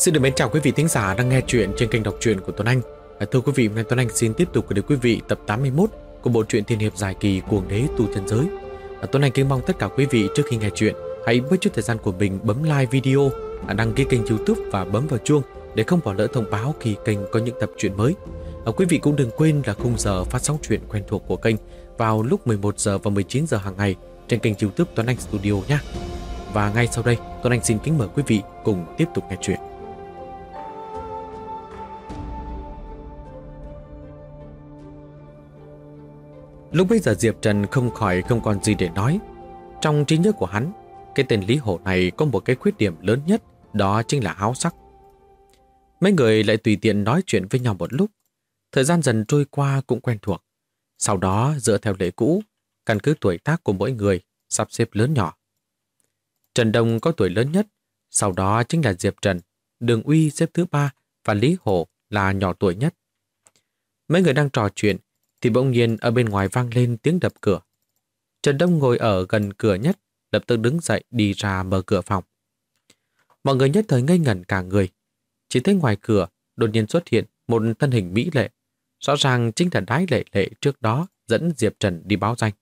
Xin được mến chào quý vị thính giả đang nghe chuyện trên kênh đọc truyện của Tuấn Anh. Thưa quý vị, hôm nay Tuấn Anh xin tiếp tục gửi đến quý vị tập 81 của bộ truyện tiên hiệp dài kỳ Cuồng Đế Tu Chân Giới. Tuấn Anh kính mong tất cả quý vị trước khi nghe chuyện hãy bớt chút thời gian của mình bấm like video, đăng ký kênh YouTube và bấm vào chuông để không bỏ lỡ thông báo khi kênh có những tập truyện mới. Quý vị cũng đừng quên là khung giờ phát sóng truyện quen thuộc của kênh vào lúc 11 giờ và 19 giờ hàng ngày trên kênh YouTube Tuấn Anh Studio nhé. Và ngay sau đây, Tuấn Anh xin kính mời quý vị cùng tiếp tục nghe chuyện. Lúc bấy giờ Diệp Trần không còn gì để nói. Trong trí nhớ của hắn, cái tên Lý Hổ này có một cái khuyết điểm lớn nhất, đó chính là háo sắc. Mấy người lại tùy tiện nói chuyện với nhau một lúc. Thời gian dần trôi qua cũng quen thuộc. Sau đó dựa theo lệ cũ, căn cứ tuổi tác của mỗi người, sắp xếp lớn nhỏ. Trần Đông có tuổi lớn nhất, sau đó chính là Diệp Trần, Đường Uy xếp thứ 3 và Lý Hổ là nhỏ tuổi nhất. Mấy người đang trò chuyện thì bỗng nhiên ở bên ngoài vang lên tiếng đập cửa. Trần Đông ngồi ở gần cửa nhất, lập tức đứng dậy đi ra mở cửa phòng. Mọi người nhất thời ngây ngẩn cả người. Chỉ thấy ngoài cửa đột nhiên xuất hiện một thân hình mỹ lệ. Rõ ràng chính là Đái Lệ Lệ trước đó dẫn Diệp Trần đi báo danh.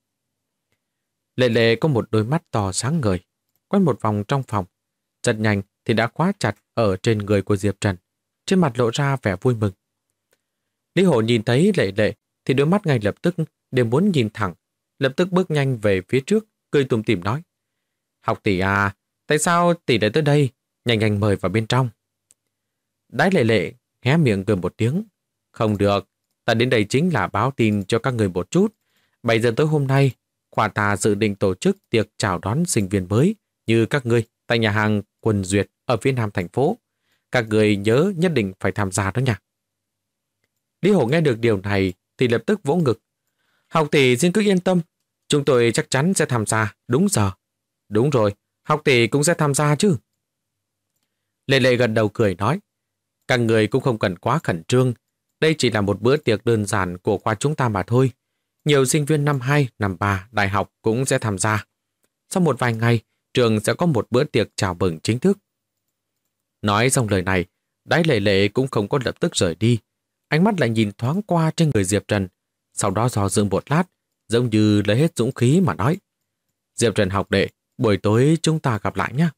Lệ Lệ có một đôi mắt to sáng ngời, quét một vòng trong phòng. Rất nhanh thì đã khóa chặt ở trên người của Diệp Trần, trên mặt lộ ra vẻ vui mừng. Lý Hổ nhìn thấy Lệ Lệ thì đôi mắt ngay lập tức đều muốn nhìn thẳng, lập tức bước nhanh về phía trước, cười tủm tỉm nói: "Học tỷ à, tại sao tỷ lại tới đây? Nhanh nhanh mời vào bên trong." Đái Lệ Lệ hé miệng cười một tiếng: "Không được, ta đến đây chính là báo tin cho các người một chút. 7 giờ tối hôm nay, khoa ta dự định tổ chức tiệc chào đón sinh viên mới như các ngươi tại nhà hàng Quần Duyệt ở phía nam thành phố. Các người nhớ nhất định phải tham gia đó nha." Lý Hổ nghe được điều này thì lập tức vỗ ngực: "Học tỷ xin cứ yên tâm, chúng tôi chắc chắn sẽ tham gia đúng giờ." "Đúng rồi, học tỷ cũng sẽ tham gia chứ." Lệ Lệ gật đầu cười nói: "Các người cũng không cần quá khẩn trương, đây chỉ là một bữa tiệc đơn giản của khoa chúng ta mà thôi. Nhiều sinh viên năm 2, năm 3 đại học cũng sẽ tham gia. Sau một vài ngày, trường sẽ có một bữa tiệc chào mừng chính thức." Nói xong lời này, Đái Lệ Lệ cũng không có lập tức rời đi. Ánh mắt lại nhìn thoáng qua trên người Diệp Trần, sau đó dò dự một lát, giống như lấy hết dũng khí mà nói: "Diệp Trần học đệ, buổi tối chúng ta gặp lại nhé."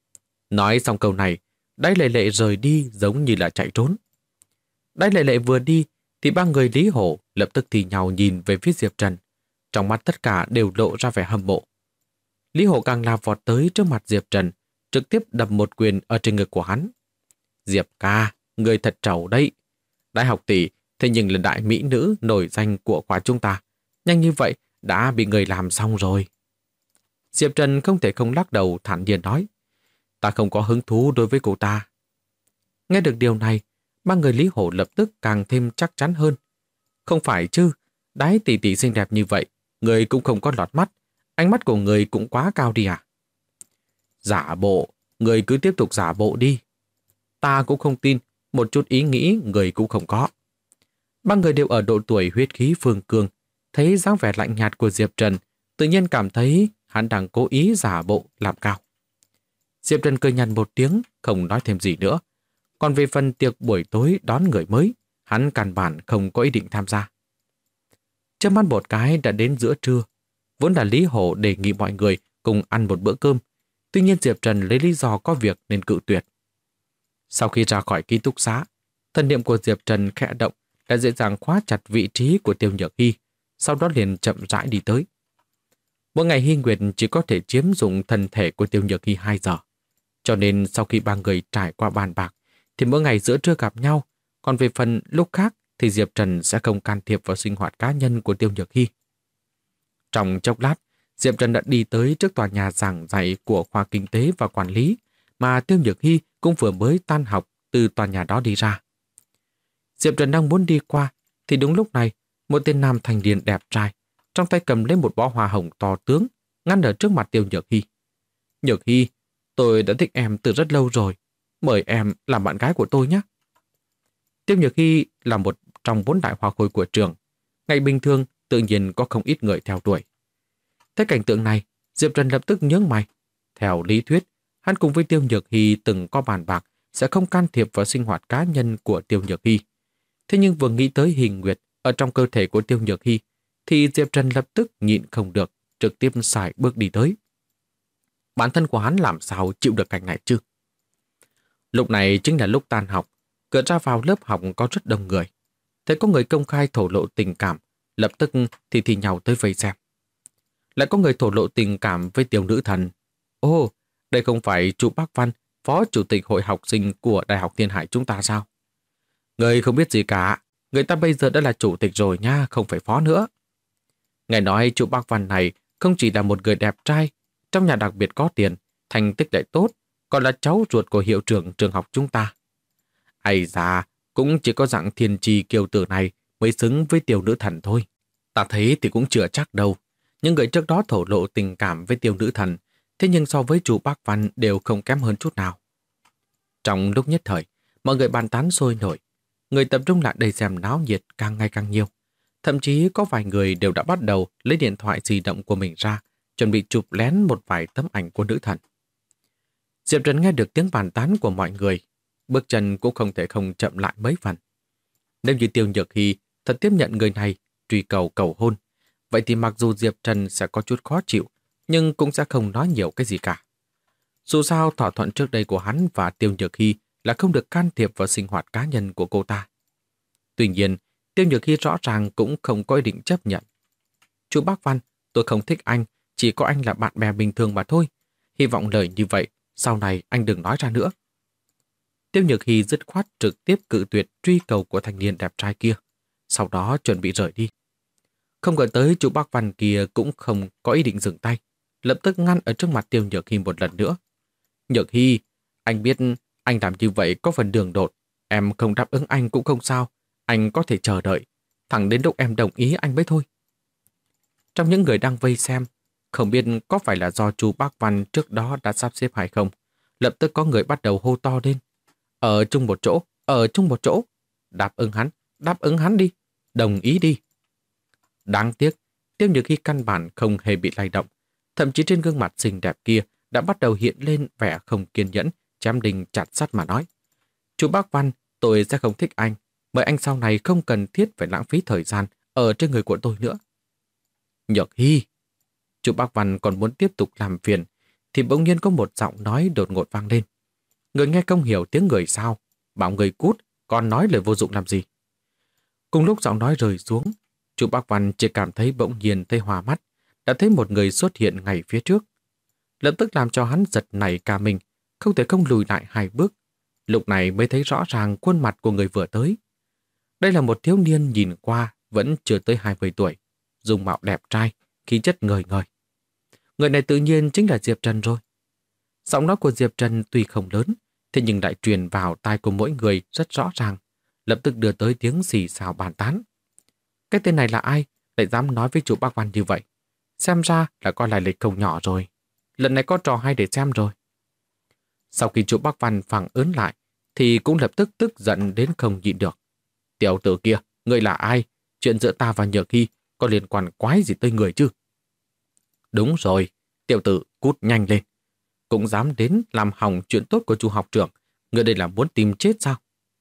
Nói xong câu này, Đái Lệ Lệ rời đi giống như là chạy trốn. Đái Lệ Lệ vừa đi thì ba người Lý Hổ lập tức thì nhau nhìn về phía Diệp Trần. Trong mắt tất cả đều lộ ra vẻ hâm mộ. Lý Hổ càng là vọt tới trước mặt Diệp Trần, trực tiếp đập một quyền ở trên ngực của hắn. "Diệp ca, người thật trầu đấy. Đại học tỷ thế nhưng là đại mỹ nữ nổi danh của khoa chúng ta. Nhanh như vậy đã bị người làm xong rồi." Diệp Trần không thể không lắc đầu thản nhiên nói: "Ta không có hứng thú đối với cô ta." Nghe được điều này, ba người Lý Hổ lập tức càng thêm chắc chắn hơn. "Không phải chứ, Đái tỷ tỷ xinh đẹp như vậy, người cũng không có lọt mắt, ánh mắt của người cũng quá cao đi à?" "Giả bộ, người cứ tiếp tục giả bộ đi. Ta cũng không tin, một chút ý nghĩ người cũng không có." Ba người đều ở độ tuổi huyết khí phương cương, thấy dáng vẻ lạnh nhạt của Diệp Trần, tự nhiên cảm thấy hắn đang cố ý giả bộ làm cao. Diệp Trần cười nhạt một tiếng, không nói thêm gì nữa. Còn về phần tiệc buổi tối đón người mới, hắn căn bản không có ý định tham gia. Chớp mắt một cái đã đến giữa trưa. Vốn là Lý Hổ đề nghị mọi người cùng ăn một bữa cơm. Tuy nhiên Diệp Trần lấy lý do có việc nên cự tuyệt. Sau khi ra khỏi ký túc xá, thần niệm của Diệp Trần khẽ động đã dễ dàng khóa chặt vị trí của Tiêu Nhược Hy, sau đó liền chậm rãi đi tới. Mỗi ngày Hy Nguyệt chỉ có thể chiếm dụng thân thể của Tiêu Nhược Hy 2 giờ. Cho nên sau khi ba người trải qua bàn bạc thì mỗi ngày giữa trưa gặp nhau, còn về phần lúc khác thì Diệp Trần sẽ không can thiệp vào sinh hoạt cá nhân của Tiêu Nhược Hy. Trong chốc lát, Diệp Trần đã đi tới trước tòa nhà giảng dạy của khoa kinh tế và quản lý mà Tiêu Nhược Hy cũng vừa mới tan học từ tòa nhà đó đi ra. Diệp Trần đang muốn đi qua thì đúng lúc này một tên nam thanh niên đẹp trai trong tay cầm lấy một bó hoa hồng to tướng ngăn ở trước mặt Tiêu Nhược Hy. "Nhược Hy, tôi đã thích em từ rất lâu rồi. Mời em làm bạn gái của tôi nhé." Tiêu Nhược Hy là một trong 4 đại hoa khôi của trường. Ngày bình thường tự nhiên có không ít người theo đuổi. Thấy cảnh tượng này, Diệp Trần lập tức nhướng mày. Theo lý thuyết, hắn cùng với Tiêu Nhược Hy từng có bàn bạc sẽ không can thiệp vào sinh hoạt cá nhân của Tiêu Nhược Hy. Thế nhưng vừa nghĩ tới hình nguyệt ở trong cơ thể của Tiêu Nhược Hy, thì Diệp Trần lập tức nhịn không được, trực tiếp sải bước đi tới. Bản thân của hắn làm sao chịu được cảnh này chứ? Lúc này chính là lúc tan học, cửa ra vào lớp học có rất đông người. Thấy có người công khai thổ lộ tình cảm, lập tức thì nhau tới vây xem. Lại có người thổ lộ tình cảm với Tiểu nữ thần. Ồ, đây không phải chú Bác Văn, phó chủ tịch hội học sinh của Đại học Thiên Hải chúng ta sao? Người không biết gì cả, người ta bây giờ đã là chủ tịch rồi nha, không phải phó nữa. Nghe nói chú Bác Văn này không chỉ là một người đẹp trai, trong nhà đặc biệt có tiền, thành tích lại tốt, còn là cháu ruột của hiệu trưởng trường học chúng ta. Ây da, cũng chỉ có dạng thiên trì kiều tử này mới xứng với Tiểu nữ thần thôi. Ta thấy thì cũng chưa chắc đâu. Những người trước đó thổ lộ tình cảm với Tiểu nữ thần, thế nhưng so với chú Bác Văn đều không kém hơn chút nào. Trong lúc nhất thời, mọi người bàn tán sôi nổi. Người tập trung lại đây xem náo nhiệt càng ngày càng nhiều. Thậm chí có vài người đều đã bắt đầu lấy điện thoại di động của mình ra, chuẩn bị chụp lén một vài tấm ảnh của nữ thần. Diệp Trần nghe được tiếng bàn tán của mọi người, bước chân cũng không thể không chậm lại mấy phần. Nếu như Tiêu Nhược Hy thật tiếp nhận người này truy cầu cầu hôn, vậy thì mặc dù Diệp Trần sẽ có chút khó chịu, nhưng cũng sẽ không nói nhiều cái gì cả. Dù sao thỏa thuận trước đây của hắn và Tiêu Nhược Hy là không được can thiệp vào sinh hoạt cá nhân của cô ta. Tuy nhiên, Tiêu Nhược Hy rõ ràng cũng không có ý định chấp nhận. Chú Bác Văn, tôi không thích anh, chỉ có anh là bạn bè bình thường mà thôi. Hy vọng lời như vậy, sau này anh đừng nói ra nữa. Tiêu Nhược Hy dứt khoát trực tiếp cự tuyệt truy cầu của thanh niên đẹp trai kia, sau đó chuẩn bị rời đi. Không ngờ tới chú Bác Văn kia cũng không có ý định dừng tay, lập tức ngăn ở trước mặt Tiêu Nhược Hy một lần nữa. Nhược Hy, anh biết anh làm như vậy có phần đường đột, em không đáp ứng anh cũng không sao, anh có thể chờ đợi, thẳng đến lúc em đồng ý anh mới thôi. Trong những người đang vây xem, không biết có phải là do chú Bác Văn trước đó đã sắp xếp hay không, lập tức có người bắt đầu hô to lên. Ở chung một chỗ, ở chung một chỗ, đáp ứng hắn đi, đồng ý đi. Đáng tiếc, Tiêu Nhược Hy căn bản không hề bị lay động, thậm chí trên gương mặt xinh đẹp kia đã bắt đầu hiện lên vẻ không kiên nhẫn, chém đinh chặt sắt mà nói. Chú Bác Văn, tôi sẽ không thích anh, mời anh sau này không cần thiết phải lãng phí thời gian ở trên người của tôi nữa. Nhược Hy, chú Bác Văn còn muốn tiếp tục làm phiền, thì bỗng nhiên có một giọng nói đột ngột vang lên. Người nghe không hiểu tiếng người sao, bảo người cút, còn nói lời vô dụng làm gì. Cùng lúc giọng nói rơi xuống, chú Bác Văn chỉ cảm thấy bỗng nhiên thấy hoa mắt, đã thấy một người xuất hiện ngay phía trước. Lập tức làm cho hắn giật nảy cả mình, không thể không lùi lại 2 bước. Lúc này mới thấy rõ ràng khuôn mặt của người vừa tới. Đây là một thiếu niên nhìn qua vẫn chưa tới 20 tuổi, dung mạo đẹp trai, khí chất ngời ngời. Người này tự nhiên chính là Diệp Trần rồi. Giọng nói của Diệp Trần tuy không lớn, thế nhưng lại truyền vào tai của mỗi người rất rõ ràng, lập tức đưa tới tiếng xì xào bàn tán. Cái tên này là ai, lại dám nói với chú Bác Văn như vậy? Xem ra là có lai lịch không nhỏ rồi. Lần này có trò hay để xem rồi. Sau khi chú Bác Văn phản ứng lại, thì cũng lập tức tức giận đến không nhịn được. Tiểu tử kia, người là ai? Chuyện giữa ta và Nhược Hy có liên quan quái gì tới người chứ? Đúng rồi, tiểu tử cút nhanh lên. Cũng dám đến làm hỏng chuyện tốt của chú học trưởng. Người đây là muốn tìm chết sao?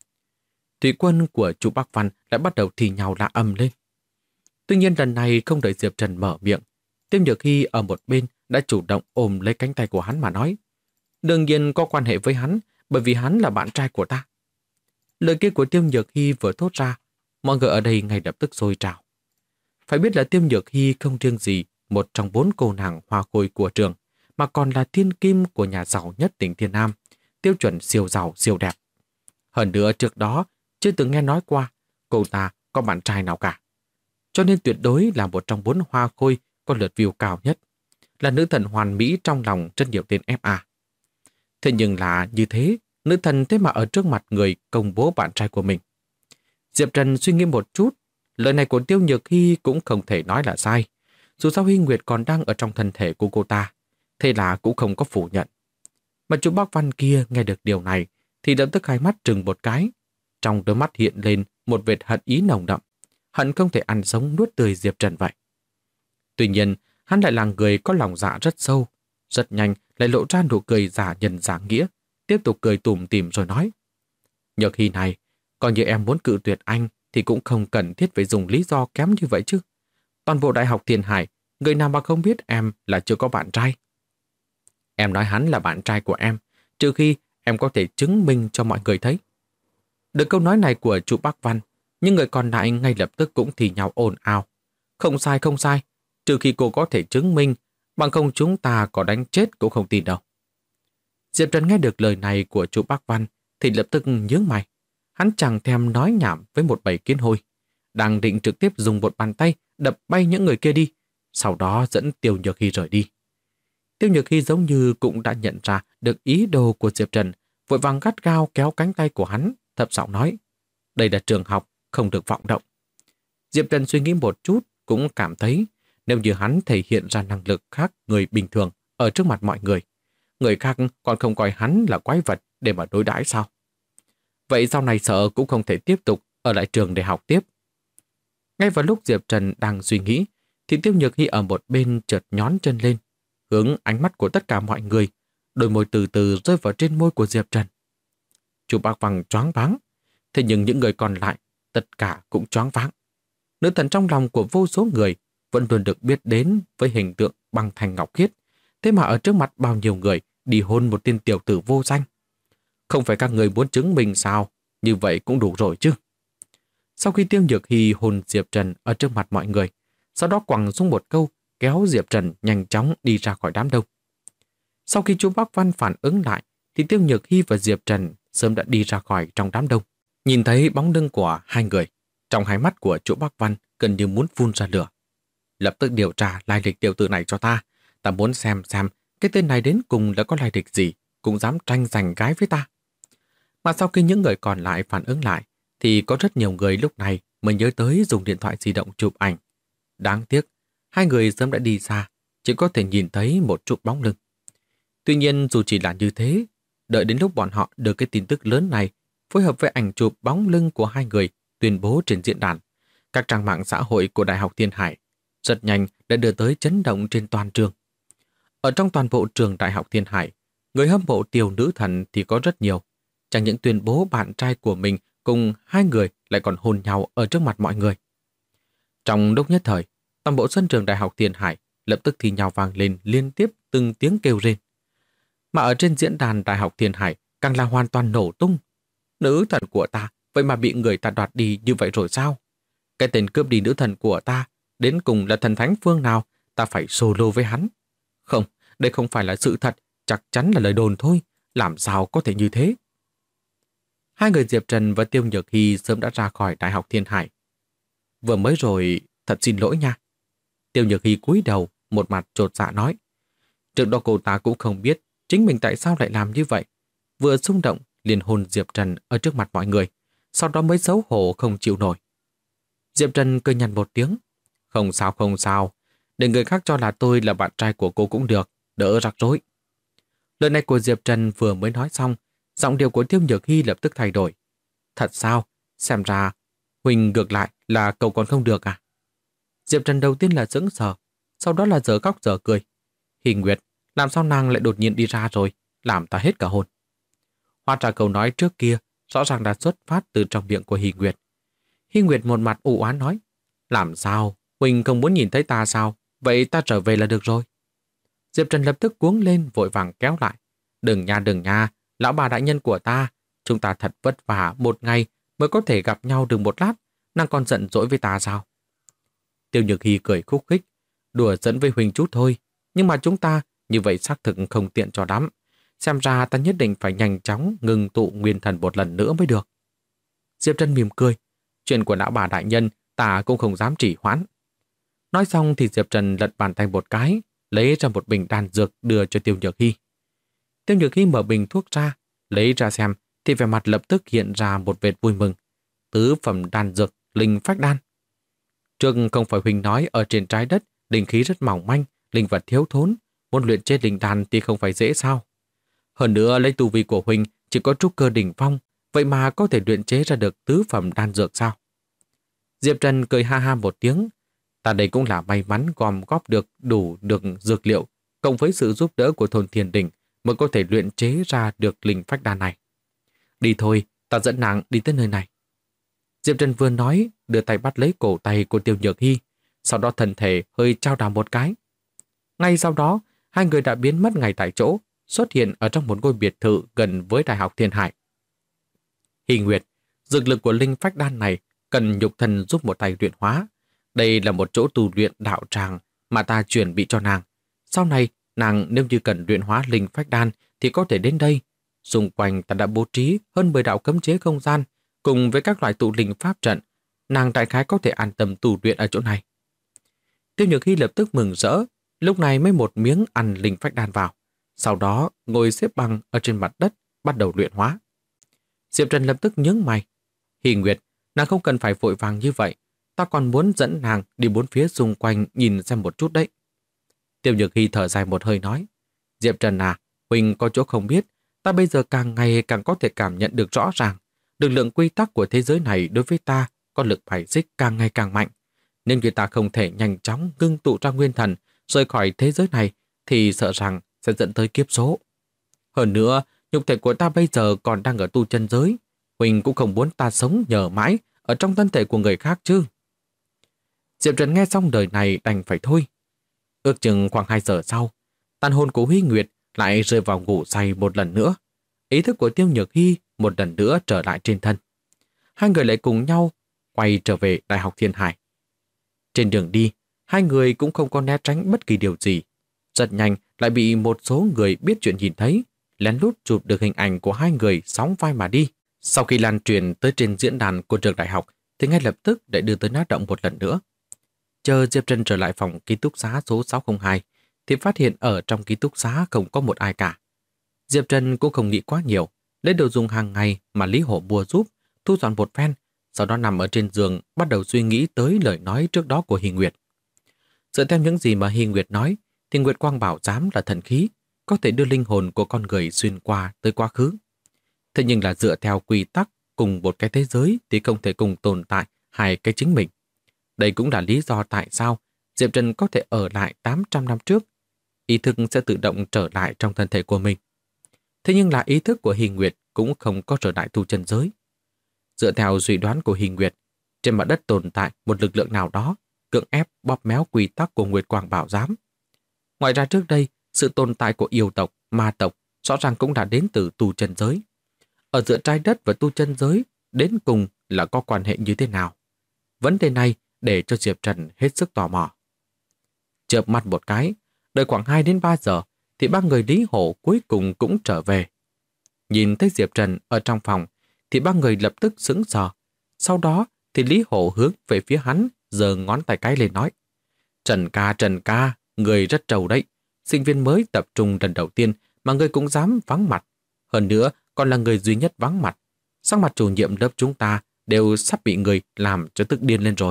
Thủy quân của chú Bác Văn lại bắt đầu thì nhào la ầm lên. Tuy nhiên lần này không đợi Diệp Trần mở miệng, Tiêu Nhược Hy ở một bên đã chủ động ôm lấy cánh tay của hắn mà nói. Đương nhiên có quan hệ với hắn, bởi vì hắn là bạn trai của ta. Lời kia của Tiêu Nhược Hy vừa thốt ra, mọi người ở đây ngay lập tức sôi trào. Phải biết là Tiêu Nhược Hy không riêng gì một trong 4 cô nàng hoa khôi của trường, mà còn là thiên kim của nhà giàu nhất tỉnh Thiên Nam, tiêu chuẩn siêu giàu siêu đẹp. Hơn nữa trước đó, chưa từng nghe nói qua cô ta có bạn trai nào cả. Cho nên tuyệt đối là một trong 4 hoa khôi có lượt view cao nhất, là nữ thần hoàn mỹ trong lòng rất nhiều tên FA. Thế nhưng là như thế, nữ thần thế mà ở trước mặt người công bố bạn trai của mình. Diệp Trần suy nghĩ một chút, lời này của Tiêu Nhược Hy cũng không thể nói là sai. Dù sao Hy Nguyệt còn đang ở trong thân thể của cô ta, thế là cũng không có phủ nhận. Mà chú Bác Văn kia nghe được điều này thì lập tức hai mắt trừng một cái. Trong đôi mắt hiện lên một vệt hận ý nồng đậm, hận không thể ăn sống nuốt tươi Diệp Trần vậy. Tuy nhiên, hắn lại là người có lòng dạ rất sâu, rất nhanh lại lộ ra nụ cười giả nhân giả nghĩa, tiếp tục cười tủm tỉm rồi nói. Nhược Hy này, coi như em muốn cự tuyệt anh thì cũng không cần thiết phải dùng lý do kém như vậy chứ. Toàn bộ Đại học Thiên Hải, người nào mà không biết em là chưa có bạn trai. Em nói hắn là bạn trai của em, trừ khi em có thể chứng minh cho mọi người thấy. Được câu nói này của chú Bắc Văn, nhưng người còn lại ngay lập tức cũng thì nhau ồn ào. Không sai, không sai, trừ khi cô có thể chứng minh, bằng không chúng ta có đánh chết cũng không tin đâu. Diệp Trần nghe được lời này của chú Bắc Văn thì lập tức nhướng mày. Hắn chẳng thèm nói nhảm với một bầy kiến hôi, đang định trực tiếp dùng một bàn tay đập bay những người kia đi, sau đó dẫn Tiêu Nhược Hy rời đi. Tiêu Nhược Hy giống như cũng đã nhận ra được ý đồ của Diệp Trần, vội vàng gắt gao kéo cánh tay của hắn, thấp giọng nói, đây là trường học, không được vọng động. Diệp Trần suy nghĩ một chút, cũng cảm thấy nếu như hắn thể hiện ra năng lực khác người bình thường ở trước mặt mọi người khác còn không coi hắn là quái vật để mà đối đãi sao? Vậy sau này sợ cũng không thể tiếp tục ở lại trường để học tiếp. Ngay vào lúc Diệp Trần đang suy nghĩ, thì Tiêu Nhược Hy ở một bên chợt nhón chân lên, hướng ánh mắt của tất cả mọi người, đôi môi từ từ rơi vào trên môi của Diệp Trần. Chú Bác Văn choáng váng, thế nhưng những người còn lại, tất cả cũng choáng váng. Nữ thần trong lòng của vô số người vẫn luôn được biết đến với hình tượng băng thành ngọc khiết, thế mà ở trước mặt bao nhiêu người đi hôn một tên tiểu tử vô danh. Không phải các người muốn chứng minh sao, như vậy cũng đủ rồi chứ. Sau khi Tiêu Nhược Hy hôn Diệp Trần ở trước mặt mọi người, sau đó quẳng xuống một câu, kéo Diệp Trần nhanh chóng đi ra khỏi đám đông. Sau khi chú Bắc Văn phản ứng lại, thì Tiêu Nhược Hy và Diệp Trần sớm đã đi ra khỏi trong đám đông. Nhìn thấy bóng lưng của hai người, trong hai mắt của chú Bắc Văn gần như muốn phun ra lửa. Lập tức điều tra lai lịch tiểu tử này cho ta. Ta muốn xem cái tên này đến cùng là có lai lịch gì, cũng dám tranh giành gái với ta. Mà sau khi những người còn lại phản ứng lại, thì có rất nhiều người lúc này mới nhớ tới dùng điện thoại di động chụp ảnh. Đáng tiếc, hai người sớm đã đi xa, chỉ có thể nhìn thấy một chút bóng lưng. Tuy nhiên dù chỉ là như thế, đợi đến lúc bọn họ được cái tin tức lớn này, phối hợp với ảnh chụp bóng lưng của hai người tuyên bố trên diễn đàn, các trang mạng xã hội của Đại học Thiên Hải rất nhanh đã đưa tới chấn động trên toàn trường. Ở trong toàn bộ trường Đại học Thiên Hải, người hâm mộ Tiểu Nữ Thần thì có rất nhiều. Chẳng những tuyên bố bạn trai của mình cùng hai người lại còn hôn nhau ở trước mặt mọi người. Trong lúc nhất thời, toàn bộ sân trường Đại học Thiên Hải lập tức thì nhào vang lên liên tiếp từng tiếng kêu rên. Mà ở trên diễn đàn Đại học Thiên Hải càng là hoàn toàn nổ tung. Nữ thần của ta, vậy mà bị người ta đoạt đi như vậy rồi sao? Cái tên cướp đi nữ thần của ta, đến cùng là thần thánh phương nào, ta phải solo với hắn. Không, đây không phải là sự thật, chắc chắn là lời đồn thôi, làm sao có thể như thế? Hai người Diệp Trần và Tiêu Nhược Hy sớm đã ra khỏi Đại học Thiên Hải. Vừa mới rồi, thật xin lỗi nha. Tiêu Nhược Hy cúi đầu, một mặt chột dạ nói. Trước đó cô ta cũng không biết chính mình tại sao lại làm như vậy. Vừa xung động, liền hôn Diệp Trần ở trước mặt mọi người, sau đó mới xấu hổ không chịu nổi. Diệp Trần cười nhằn một tiếng. Không sao, để người khác cho là tôi là bạn trai của cô cũng được, đỡ rắc rối. Lời này của Diệp Trần vừa mới nói xong, giọng điệu của Tiêu Nhược Hy lập tức thay đổi. Thật sao? Xem ra, Huỳnh ngược lại là cậu còn không được à? Diệp Trần đầu tiên là sững sờ, sau đó là giở khóc giở cười. Hy Nguyệt, làm sao nàng lại đột nhiên đi ra rồi, làm ta hết cả hồn. Hóa ra câu nói trước kia rõ ràng đã xuất phát từ trong miệng của Hy Nguyệt. Hy Nguyệt một mặt u oán nói, làm sao? Huỳnh không muốn nhìn thấy ta sao? Vậy ta trở về là được rồi. Diệp Trần lập tức cuống lên vội vàng kéo lại. Đừng nha, lão bà đại nhân của ta, chúng ta thật vất vả một ngày mới có thể gặp nhau được một lát, nàng còn giận dỗi với ta sao? Tiêu Nhược Hy cười khúc khích, đùa giỡn với Huỳnh chút thôi, nhưng mà chúng ta như vậy xác thực không tiện cho lắm. Xem ra ta nhất định phải nhanh chóng ngừng tụ nguyên thần một lần nữa mới được. Diệp Trần mỉm cười, chuyện của lão bà đại nhân ta cũng không dám trì hoãn. Nói xong thì Diệp Trần lật bàn tay một cái, lấy ra một bình đan dược đưa cho Tiêu Nhược Hy. Tiêu Nhược Hy mở bình thuốc ra, lấy ra xem thì vẻ mặt lập tức hiện ra một vệt vui mừng. Tứ phẩm đan dược, linh phách đan. Trước không phải Huỳnh nói ở trên trái đất linh khí rất mỏng manh, linh vật thiếu thốn, muốn luyện chế linh đan thì không phải dễ sao. Hơn nữa lấy tu vi của Huỳnh chỉ có trúc cơ đỉnh phong, vậy mà có thể luyện chế ra được tứ phẩm đan dược sao? Diệp Trần cười ha ha một tiếng. Ta đây cũng là may mắn gom góp được đủ được dược liệu, cộng với sự giúp đỡ của thôn Thiên Đình mới có thể luyện chế ra được linh phách đan này. Đi thôi, ta dẫn nàng đi tới nơi này. Diệp Trần vừa nói, đưa tay bắt lấy cổ tay của Tiêu Nhược Hy, sau đó thân thể hơi trao đảo một cái. Ngay sau đó, hai người đã biến mất ngay tại chỗ, xuất hiện ở trong một ngôi biệt thự gần với Đại học Thiên Hải. Hy Nguyệt, dược lực của linh phách đan này cần nhục thần giúp một tay luyện hóa. Đây là một chỗ tu luyện đạo tràng mà ta chuẩn bị cho nàng. Sau này, nàng nếu như cần luyện hóa linh phách đan thì có thể đến đây. Xung quanh ta đã bố trí hơn 10 đạo cấm chế không gian cùng với các loại tụ linh pháp trận. Nàng đại khái có thể an tâm tu luyện ở chỗ này. Tiêu Nhược Hy lập tức mừng rỡ, lúc này mới một miếng ăn linh phách đan vào. Sau đó ngồi xếp bằng ở trên mặt đất bắt đầu luyện hóa. Diệp Trần lập tức nhướng mày. Hy Nguyệt, nàng không cần phải vội vàng như vậy. Ta còn muốn dẫn nàng đi bốn phía xung quanh nhìn xem một chút đấy. Tiêu Nhược Hy thở dài một hơi nói. Diệp Trần à, Huỳnh có chỗ không biết. Ta bây giờ càng ngày càng có thể cảm nhận được rõ ràng. Lực lượng quy tắc của thế giới này đối với ta có lực排xích càng ngày càng mạnh. Nên người ta không thể nhanh chóng ngưng tụ ra nguyên thần rời khỏi thế giới này thì sợ rằng sẽ dẫn tới kiếp số. Hơn nữa, nhục thể của ta bây giờ còn đang ở tu chân giới. Huỳnh cũng không muốn ta sống nhờ mãi ở trong thân thể của người khác chứ. Diệp Trần nghe xong đời này đành phải thôi. Ước chừng khoảng 2 giờ sau, tàn hồn của Huy Nguyệt lại rơi vào ngủ say một lần nữa. Ý thức của Tiêu Nhược Hy một lần nữa trở lại trên thân. Hai người lại cùng nhau quay trở về Đại học Thiên Hải. Trên đường đi, hai người cũng không có né tránh bất kỳ điều gì. Rất nhanh lại bị một số người biết chuyện nhìn thấy, lén lút chụp được hình ảnh của hai người sóng vai mà đi. Sau khi lan truyền tới trên diễn đàn của trường đại học, thì ngay lập tức để đưa tới náo động một lần nữa. Chờ Diệp Trần trở lại phòng ký túc xá số 602, thì phát hiện ở trong ký túc xá không có một ai cả. Diệp Trần cũng không nghĩ quá nhiều, lấy đồ dùng hàng ngày mà Lý Hổ mua giúp, thu dọn một phen, sau đó nằm ở trên giường bắt đầu suy nghĩ tới lời nói trước đó của Hy Nguyệt. Dựa theo những gì mà Hy Nguyệt nói, thì Nguyệt Quang Bảo Giám là thần khí, có thể đưa linh hồn của con người xuyên qua tới quá khứ. Thế nhưng là dựa theo quy tắc cùng một cái thế giới thì không thể cùng tồn tại hai cái chính mình. Đây cũng là lý do tại sao Diệp Trần có thể ở lại 800 năm trước. Ý thức sẽ tự động trở lại trong thân thể của mình. Thế nhưng là ý thức của Hy Nguyệt cũng không có trở lại tu chân giới. Dựa theo suy đoán của Hy Nguyệt, trên mặt đất tồn tại một lực lượng nào đó cưỡng ép bóp méo quy tắc của Nguyệt Quang Bảo Giám. Ngoài ra trước đây, sự tồn tại của yêu tộc, ma tộc rõ ràng cũng đã đến từ tu chân giới. Ở giữa trái đất và tu chân giới, đến cùng là có quan hệ như thế nào? Vấn đề này để cho Diệp Trần hết sức tò mò. Chợp mắt một cái, đợi khoảng 2 đến 3 giờ, thì ba người Lý Hổ cuối cùng cũng trở về. Nhìn thấy Diệp Trần ở trong phòng, thì ba người lập tức sững sờ. Sau đó thì Lý Hổ hướng về phía hắn, giơ ngón tay cái lên nói. Trần ca, người rất trâu đấy. Sinh viên mới tập trung lần đầu tiên mà người cũng dám vắng mặt. Hơn nữa, còn là người duy nhất vắng mặt. Sắc mặt chủ nhiệm lớp chúng ta đều sắp bị người làm cho tức điên lên rồi.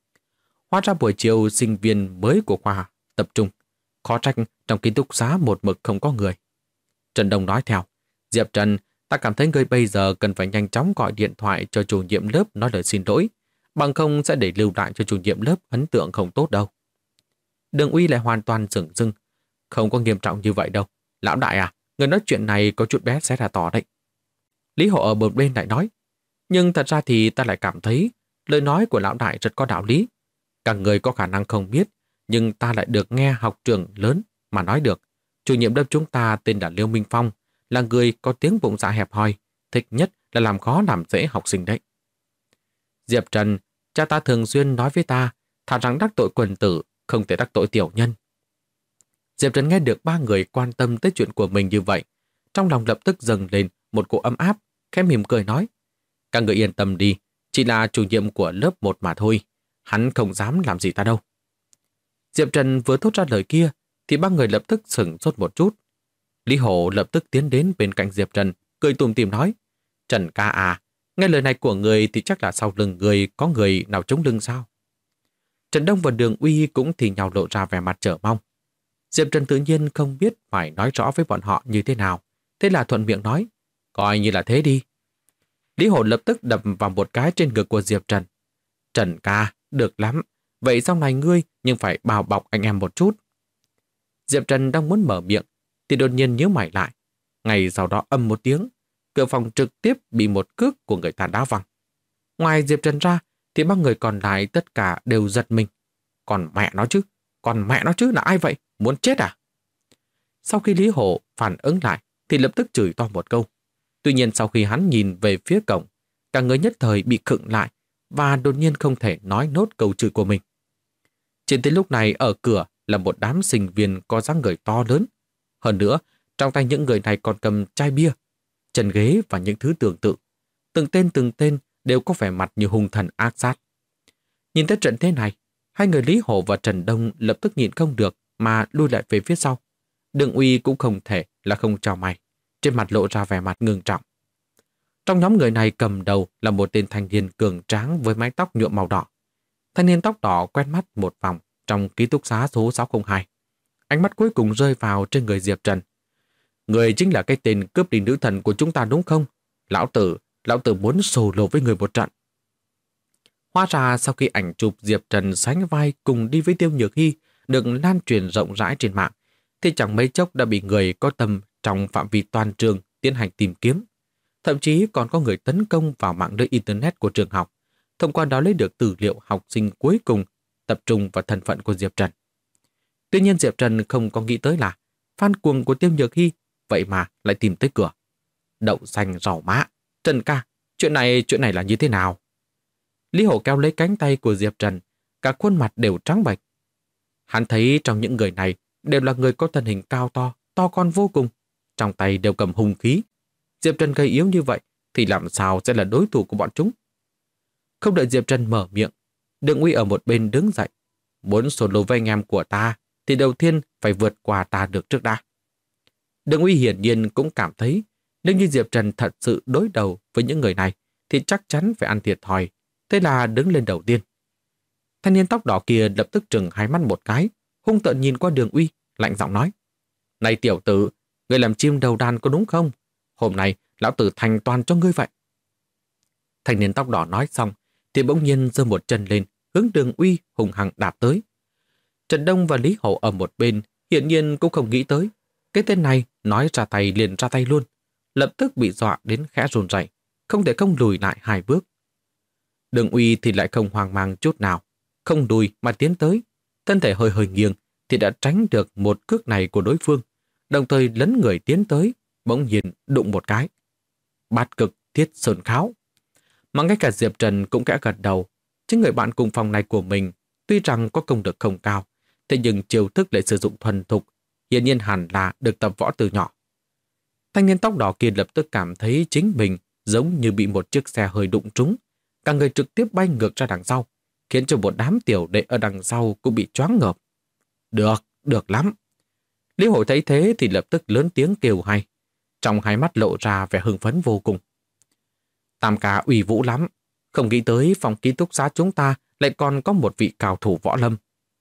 Hóa ra buổi chiều sinh viên mới của khoa tập trung. Khó trách trong ký túc xá một mực không có người. Trần Đông nói theo. Diệp Trần, ta cảm thấy người bây giờ cần phải nhanh chóng gọi điện thoại cho chủ nhiệm lớp nói lời xin lỗi. Bằng không sẽ để lưu lại cho chủ nhiệm lớp ấn tượng không tốt đâu. Đường Uy lại hoàn toàn sửng sưng. Không có nghiêm trọng như vậy đâu. Lão đại à, người nói chuyện này có chút bé xé ra tỏ đấy. Lý Hổ ở một bên lại nói. Nhưng thật ra thì ta lại cảm thấy lời nói của lão đại rất có đạo lý. Các người có khả năng không biết, nhưng ta lại được nghe học trưởng lớn mà nói được. Chủ nhiệm lớp chúng ta tên là Liêu Minh Phong, là người có tiếng bụng dạ hẹp hòi, thích nhất là làm khó làm dễ học sinh đấy. Diệp Trần, cha ta thường xuyên nói với ta, thà rằng đắc tội quần tử, không thể đắc tội tiểu nhân. Diệp Trần nghe được ba người quan tâm tới chuyện của mình như vậy, trong lòng lập tức dâng lên một cỗ ấm áp, khẽ mỉm cười nói. Các người yên tâm đi, chỉ là chủ nhiệm của lớp 1 mà thôi, hắn không dám làm gì ta đâu. Diệp Trần vừa thốt ra lời kia, thì ba người lập tức sửng sốt một chút. Lý Hổ lập tức tiến đến bên cạnh Diệp Trần, cười tủm tỉm nói. Trần ca à, nghe lời này của người thì chắc là sau lưng người có người nào chống lưng sao? Trần Đông và Đường Uy cũng thì nhau lộ ra vẻ mặt chờ mong. Diệp Trần tự nhiên không biết phải nói rõ với bọn họ như thế nào, thế là thuận miệng nói, coi như là thế đi. Lý Hổ lập tức đập vào một cái trên ngực của Diệp Trần. Trần ca, được lắm, vậy sau này ngươi nhưng phải bảo bọc anh em một chút. Diệp Trần đang muốn mở miệng, thì đột nhiên nhíu mày lại. Ngay sau đó ầm một tiếng, cửa phòng trực tiếp bị một cước của người ta đá văng. Ngoài Diệp Trần ra thì ba người còn lại tất cả đều giật mình. Còn mẹ nó chứ là ai vậy? Muốn chết à? Sau khi Lý Hổ phản ứng lại thì lập tức chửi to một câu. Tuy nhiên sau khi hắn nhìn về phía cổng, cả người nhất thời bị khựng lại và đột nhiên không thể nói nốt câu chửi của mình. Chỉ tới lúc này ở cửa là một đám sinh viên có dáng người to lớn. Hơn nữa, trong tay những người này còn cầm chai bia, chân ghế và những thứ tương tự. Từng tên đều có vẻ mặt như hung thần ác sát. Nhìn thấy trận thế này, hai người Lý Hổ và Trần Đông lập tức nhịn không được mà lui lại về phía sau. Đường Uy cũng không thể là không chào mày, trên mặt lộ ra vẻ mặt ngưng trọng. Trong nhóm người này cầm đầu là một tên thanh niên cường tráng với mái tóc nhuộm màu đỏ. Thanh niên tóc đỏ quét mắt một vòng trong ký túc xá số 602. Ánh mắt cuối cùng rơi vào trên người Diệp Trần. Người chính là cái tên cướp đi nữ thần của chúng ta đúng không? Lão tử muốn solo với người một trận. Hóa ra sau khi ảnh chụp Diệp Trần sánh vai cùng đi với Tiêu Nhược Hy được lan truyền rộng rãi trên mạng, thì chẳng mấy chốc đã bị người có tầm trong phạm vi toàn trường tiến hành tìm kiếm. Thậm chí còn có người tấn công vào mạng lưới Internet của trường học, thông qua đó lấy được tư liệu học sinh cuối cùng tập trung vào thân phận của Diệp Trần. Tuy nhiên Diệp Trần không có nghĩ tới là fan cuồng của Tiêu Nhược Hy vậy mà lại tìm tới cửa. Đậu xanh rau má, Trần ca, chuyện này là như thế nào? Lý Hổ kéo lấy cánh tay của Diệp Trần, cả khuôn mặt đều trắng bệch. Hắn thấy trong những người này đều là người có thân hình cao to con vô cùng, trong tay đều cầm hung khí. Diệp Trần gầy yếu như vậy thì làm sao sẽ là đối thủ của bọn chúng? Không đợi Diệp Trần mở miệng, Đường Uy ở một bên đứng dậy. Muốn solo với anh em của ta thì đầu tiên phải vượt qua ta được trước đã. Đường Uy hiển nhiên cũng cảm thấy nếu như Diệp Trần thật sự đối đầu với những người này thì chắc chắn phải ăn thiệt thòi. Thế là đứng lên đầu tiên. Thanh niên tóc đỏ kia lập tức trừng hai mắt một cái, hung tợn nhìn qua Đường Uy, lạnh giọng nói: "Này tiểu tử, ngươi làm chim đầu đàn có đúng không? Hôm nay lão tử thành toàn cho ngươi vậy." Thanh niên tóc đỏ nói xong thì bỗng nhiên giơ một chân lên, hướng Đường Uy hùng hăng đạp tới. Trần Đông và Lý Hổ ở một bên hiển nhiên cũng không nghĩ tới cái tên này nói ra tay liền ra tay luôn, lập tức bị dọa đến khẽ run rẩy, không thể không lùi lại 2 bước. Đường Uy thì lại không hoang mang chút nào, không lùi mà tiến tới, thân thể hơi hơi nghiêng thì đã tránh được một cước này của đối phương, đồng thời lấn người tiến tới, bỗng nhiên đụng một cái. Bát cực thiết sơn kháo. Mà ngay cả Diệp Trần cũng kẽ gật đầu, chính người bạn cùng phòng này của mình tuy rằng có công lực không cao, thế nhưng chiêu thức lại sử dụng thuần thục, hiển nhiên hẳn là được tập võ từ nhỏ. Thanh niên tóc đỏ kia lập tức cảm thấy chính mình giống như bị một chiếc xe hơi đụng trúng, cả người trực tiếp bay ngược ra đằng sau, khiến cho một đám tiểu đệ ở đằng sau cũng bị choáng ngợp. Được lắm. Lý Hổ thấy thế thì lập tức lớn tiếng kêu hay, trong hai mắt lộ ra vẻ hưng phấn vô cùng. Tam ca uy vũ lắm, không nghĩ tới phòng ký túc xá chúng ta lại còn có một vị cao thủ võ lâm.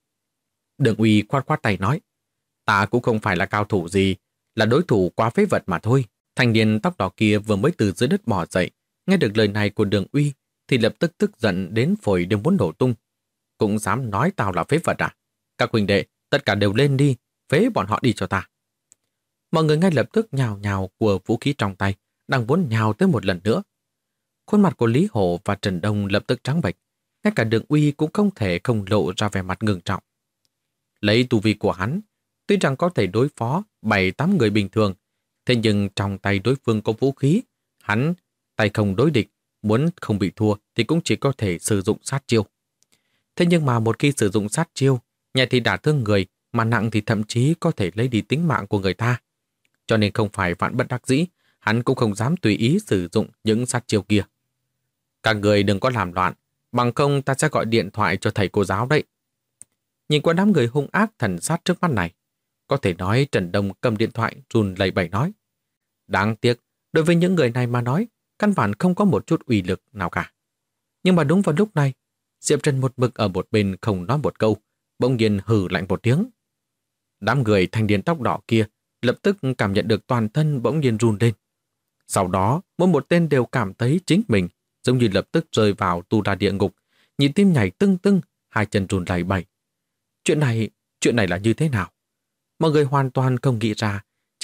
Đường Uy khoát khoát tay nói: "Ta cũng không phải là cao thủ gì, là đối thủ quá phế vật mà thôi." Thanh niên tóc đỏ kia vừa mới từ dưới đất bò dậy, nghe được lời này của Đường Uy thì lập tức tức giận đến phổi đều muốn nổ tung. Cũng dám nói tao là phế vật à? Các huynh đệ, tất cả đều lên đi, phế bọn họ đi cho ta. Mọi người ngay lập tức nhào nhào của vũ khí trong tay, đang muốn nhào tới một lần nữa. Khuôn mặt của Lý Hổ và Trần Đông lập tức trắng bệch, ngay cả Đường Uy cũng không thể không lộ ra vẻ mặt ngưng trọng. Lấy tu vi của hắn, tuy rằng có thể đối phó 7-8 người bình thường, thế nhưng trong tay đối phương có vũ khí, hắn tay không đối địch, muốn không bị thua thì cũng chỉ có thể sử dụng sát chiêu. Thế nhưng mà một khi sử dụng sát chiêu, nhẹ thì đả thương người, mà nặng thì thậm chí có thể lấy đi tính mạng của người ta. Cho nên không phải vạn bất đắc dĩ, hắn cũng không dám tùy ý sử dụng những sát chiêu kia. Các người đừng có làm loạn, bằng không ta sẽ gọi điện thoại cho thầy cô giáo đấy. Nhìn qua đám người hung ác thần sát trước mắt này, có thể nói Trần Đông cầm điện thoại run lẩy bẩy nói: "Đáng tiếc, đối với những người này mà nói, căn bản không có một chút uy lực nào cả." Nhưng mà đúng vào lúc này, Diệp Trần một mực ở một bên không nói một câu, bỗng nhiên hừ lạnh một tiếng. Đám người thanh niên tóc đỏ kia lập tức cảm nhận được toàn thân bỗng nhiên run lên. Sau đó, mỗi một tên đều cảm thấy chính mình giống như lập tức rơi vào tu la địa ngục, nhịp tim nhảy tưng tưng, hai chân run lẩy bẩy. Chuyện này là như thế nào? Mọi người hoàn toàn không nghĩ ra,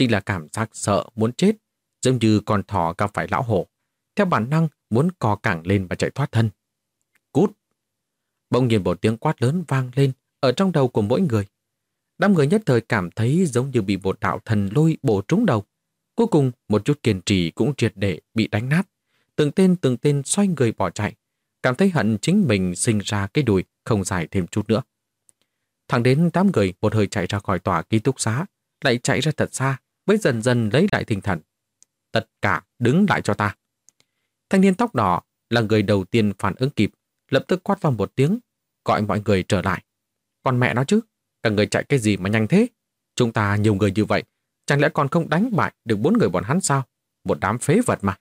chính là cảm giác sợ muốn chết, giống như con thỏ gặp phải lão hổ, theo bản năng muốn co cẳng lên và chạy thoát thân. Cút! Bỗng nhiên một tiếng quát lớn vang lên ở trong đầu của mỗi người. Đám người nhất thời cảm thấy giống như bị một đạo thần lôi bổ trúng đầu. Cuối cùng, một chút kiên trì cũng triệt để bị đánh nát. Từng tên xoay người bỏ chạy, cảm thấy hận chính mình sinh ra cái đùi không dài thêm chút nữa. Thẳng đến đám người một hơi chạy ra khỏi tòa ký túc xá, lại chạy ra thật xa, mới dần dần lấy lại tinh thần. Tất cả đứng lại cho ta. Thanh niên tóc đỏ là người đầu tiên phản ứng kịp, lập tức quát vào một tiếng, gọi mọi người trở lại. Còn mẹ nó chứ, cả người chạy cái gì mà nhanh thế? Chúng ta nhiều người như vậy, chẳng lẽ còn không đánh bại được 4 người bọn hắn sao? Một đám phế vật mà.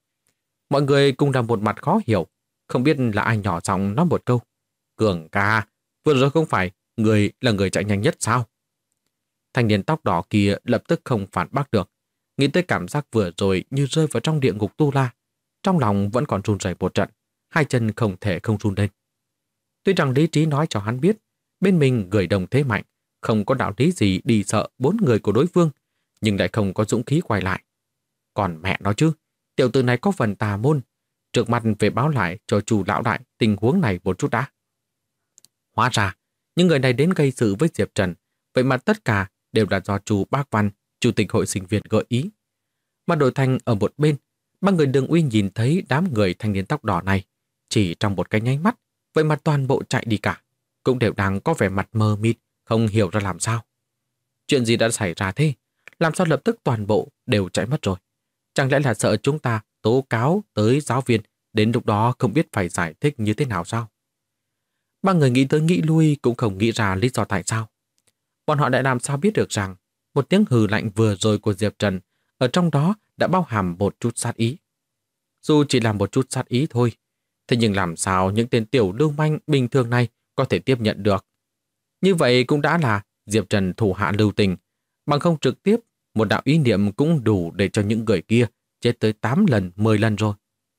Mọi người cùng là một mặt khó hiểu, không biết là ai nhỏ giọng nói một câu. Cường ca, vừa rồi không phải người là người chạy nhanh nhất sao? Thanh niên tóc đỏ kia lập tức không phản bác được, nghĩ tới cảm giác vừa rồi như rơi vào trong địa ngục tu la. Trong lòng vẫn còn run rẩy một trận, hai chân không thể không run lên. Tuy rằng lý trí nói cho hắn biết, bên mình người đồng thế mạnh, không có đạo lý gì đi sợ 4 người của đối phương, nhưng lại không có dũng khí quay lại. Còn mẹ nó chứ, tiểu tử này có phần tà môn, trước mặt về báo lại cho chủ lão đại tình huống này một chút đã. Hóa ra, những người này đến gây sự với Diệp Trần, vậy mà tất cả đều là do chú Bác Văn, chủ tịch hội sinh viên gợi ý. Mà đổi thành ở một bên, ba người Đường Uy nhìn thấy đám người thanh niên tóc đỏ này, chỉ trong một cái nháy mắt, vậy mà toàn bộ chạy đi cả, cũng đều đang có vẻ mặt mờ mịt, không hiểu ra làm sao. Chuyện gì đã xảy ra thế? Làm sao lập tức toàn bộ đều chạy mất rồi? Chẳng lẽ là sợ chúng ta tố cáo tới giáo viên, đến lúc đó không biết phải giải thích như thế nào sao? Ba người nghĩ tới nghĩ lui cũng không nghĩ ra lý do tại sao. Bọn họ đã làm sao biết được rằng một tiếng hừ lạnh vừa rồi của Diệp Trần ở trong đó đã bao hàm một chút sát ý. Dù chỉ là một chút sát ý thôi, thế nhưng làm sao những tên tiểu lưu manh bình thường này có thể tiếp nhận được? Như vậy cũng đã là Diệp Trần thủ hạ lưu tình, bằng không trực tiếp một đạo ý niệm cũng đủ để cho những người kia chết tới 8 lần, 10 lần rồi.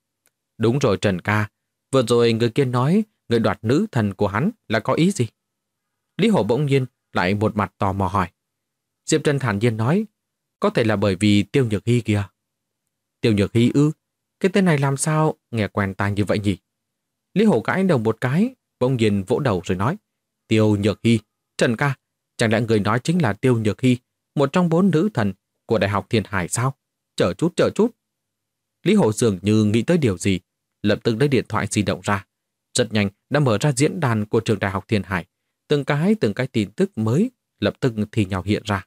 Đúng rồi Trần ca, vừa rồi người kia nói người đoạt nữ thần của hắn là có ý gì? Lý Hổ bỗng nhiên lại một mặt tò mò hỏi. Diệp Trần thản nhiên nói, có thể là bởi vì Tiêu Nhược Hy kìa. Tiêu Nhược Hy ư? Cái tên này làm sao nghe quen tai như vậy nhỉ? Lý Hổ gãi đầu một cái, bỗng nhiên vỗ đầu rồi nói, Tiêu Nhược Hy, Trần ca, chẳng lẽ người nói chính là Tiêu Nhược Hy, một trong 4 nữ thần của Đại học Thiên Hải sao? Chờ chút. Lý Hổ dường như nghĩ tới điều gì, lập tức lấy điện thoại di động ra. Rất nhanh đã mở ra diễn đàn của trường Đại học Thiên Hải. Từng cái tin tức mới lập tức thì nhau hiện ra.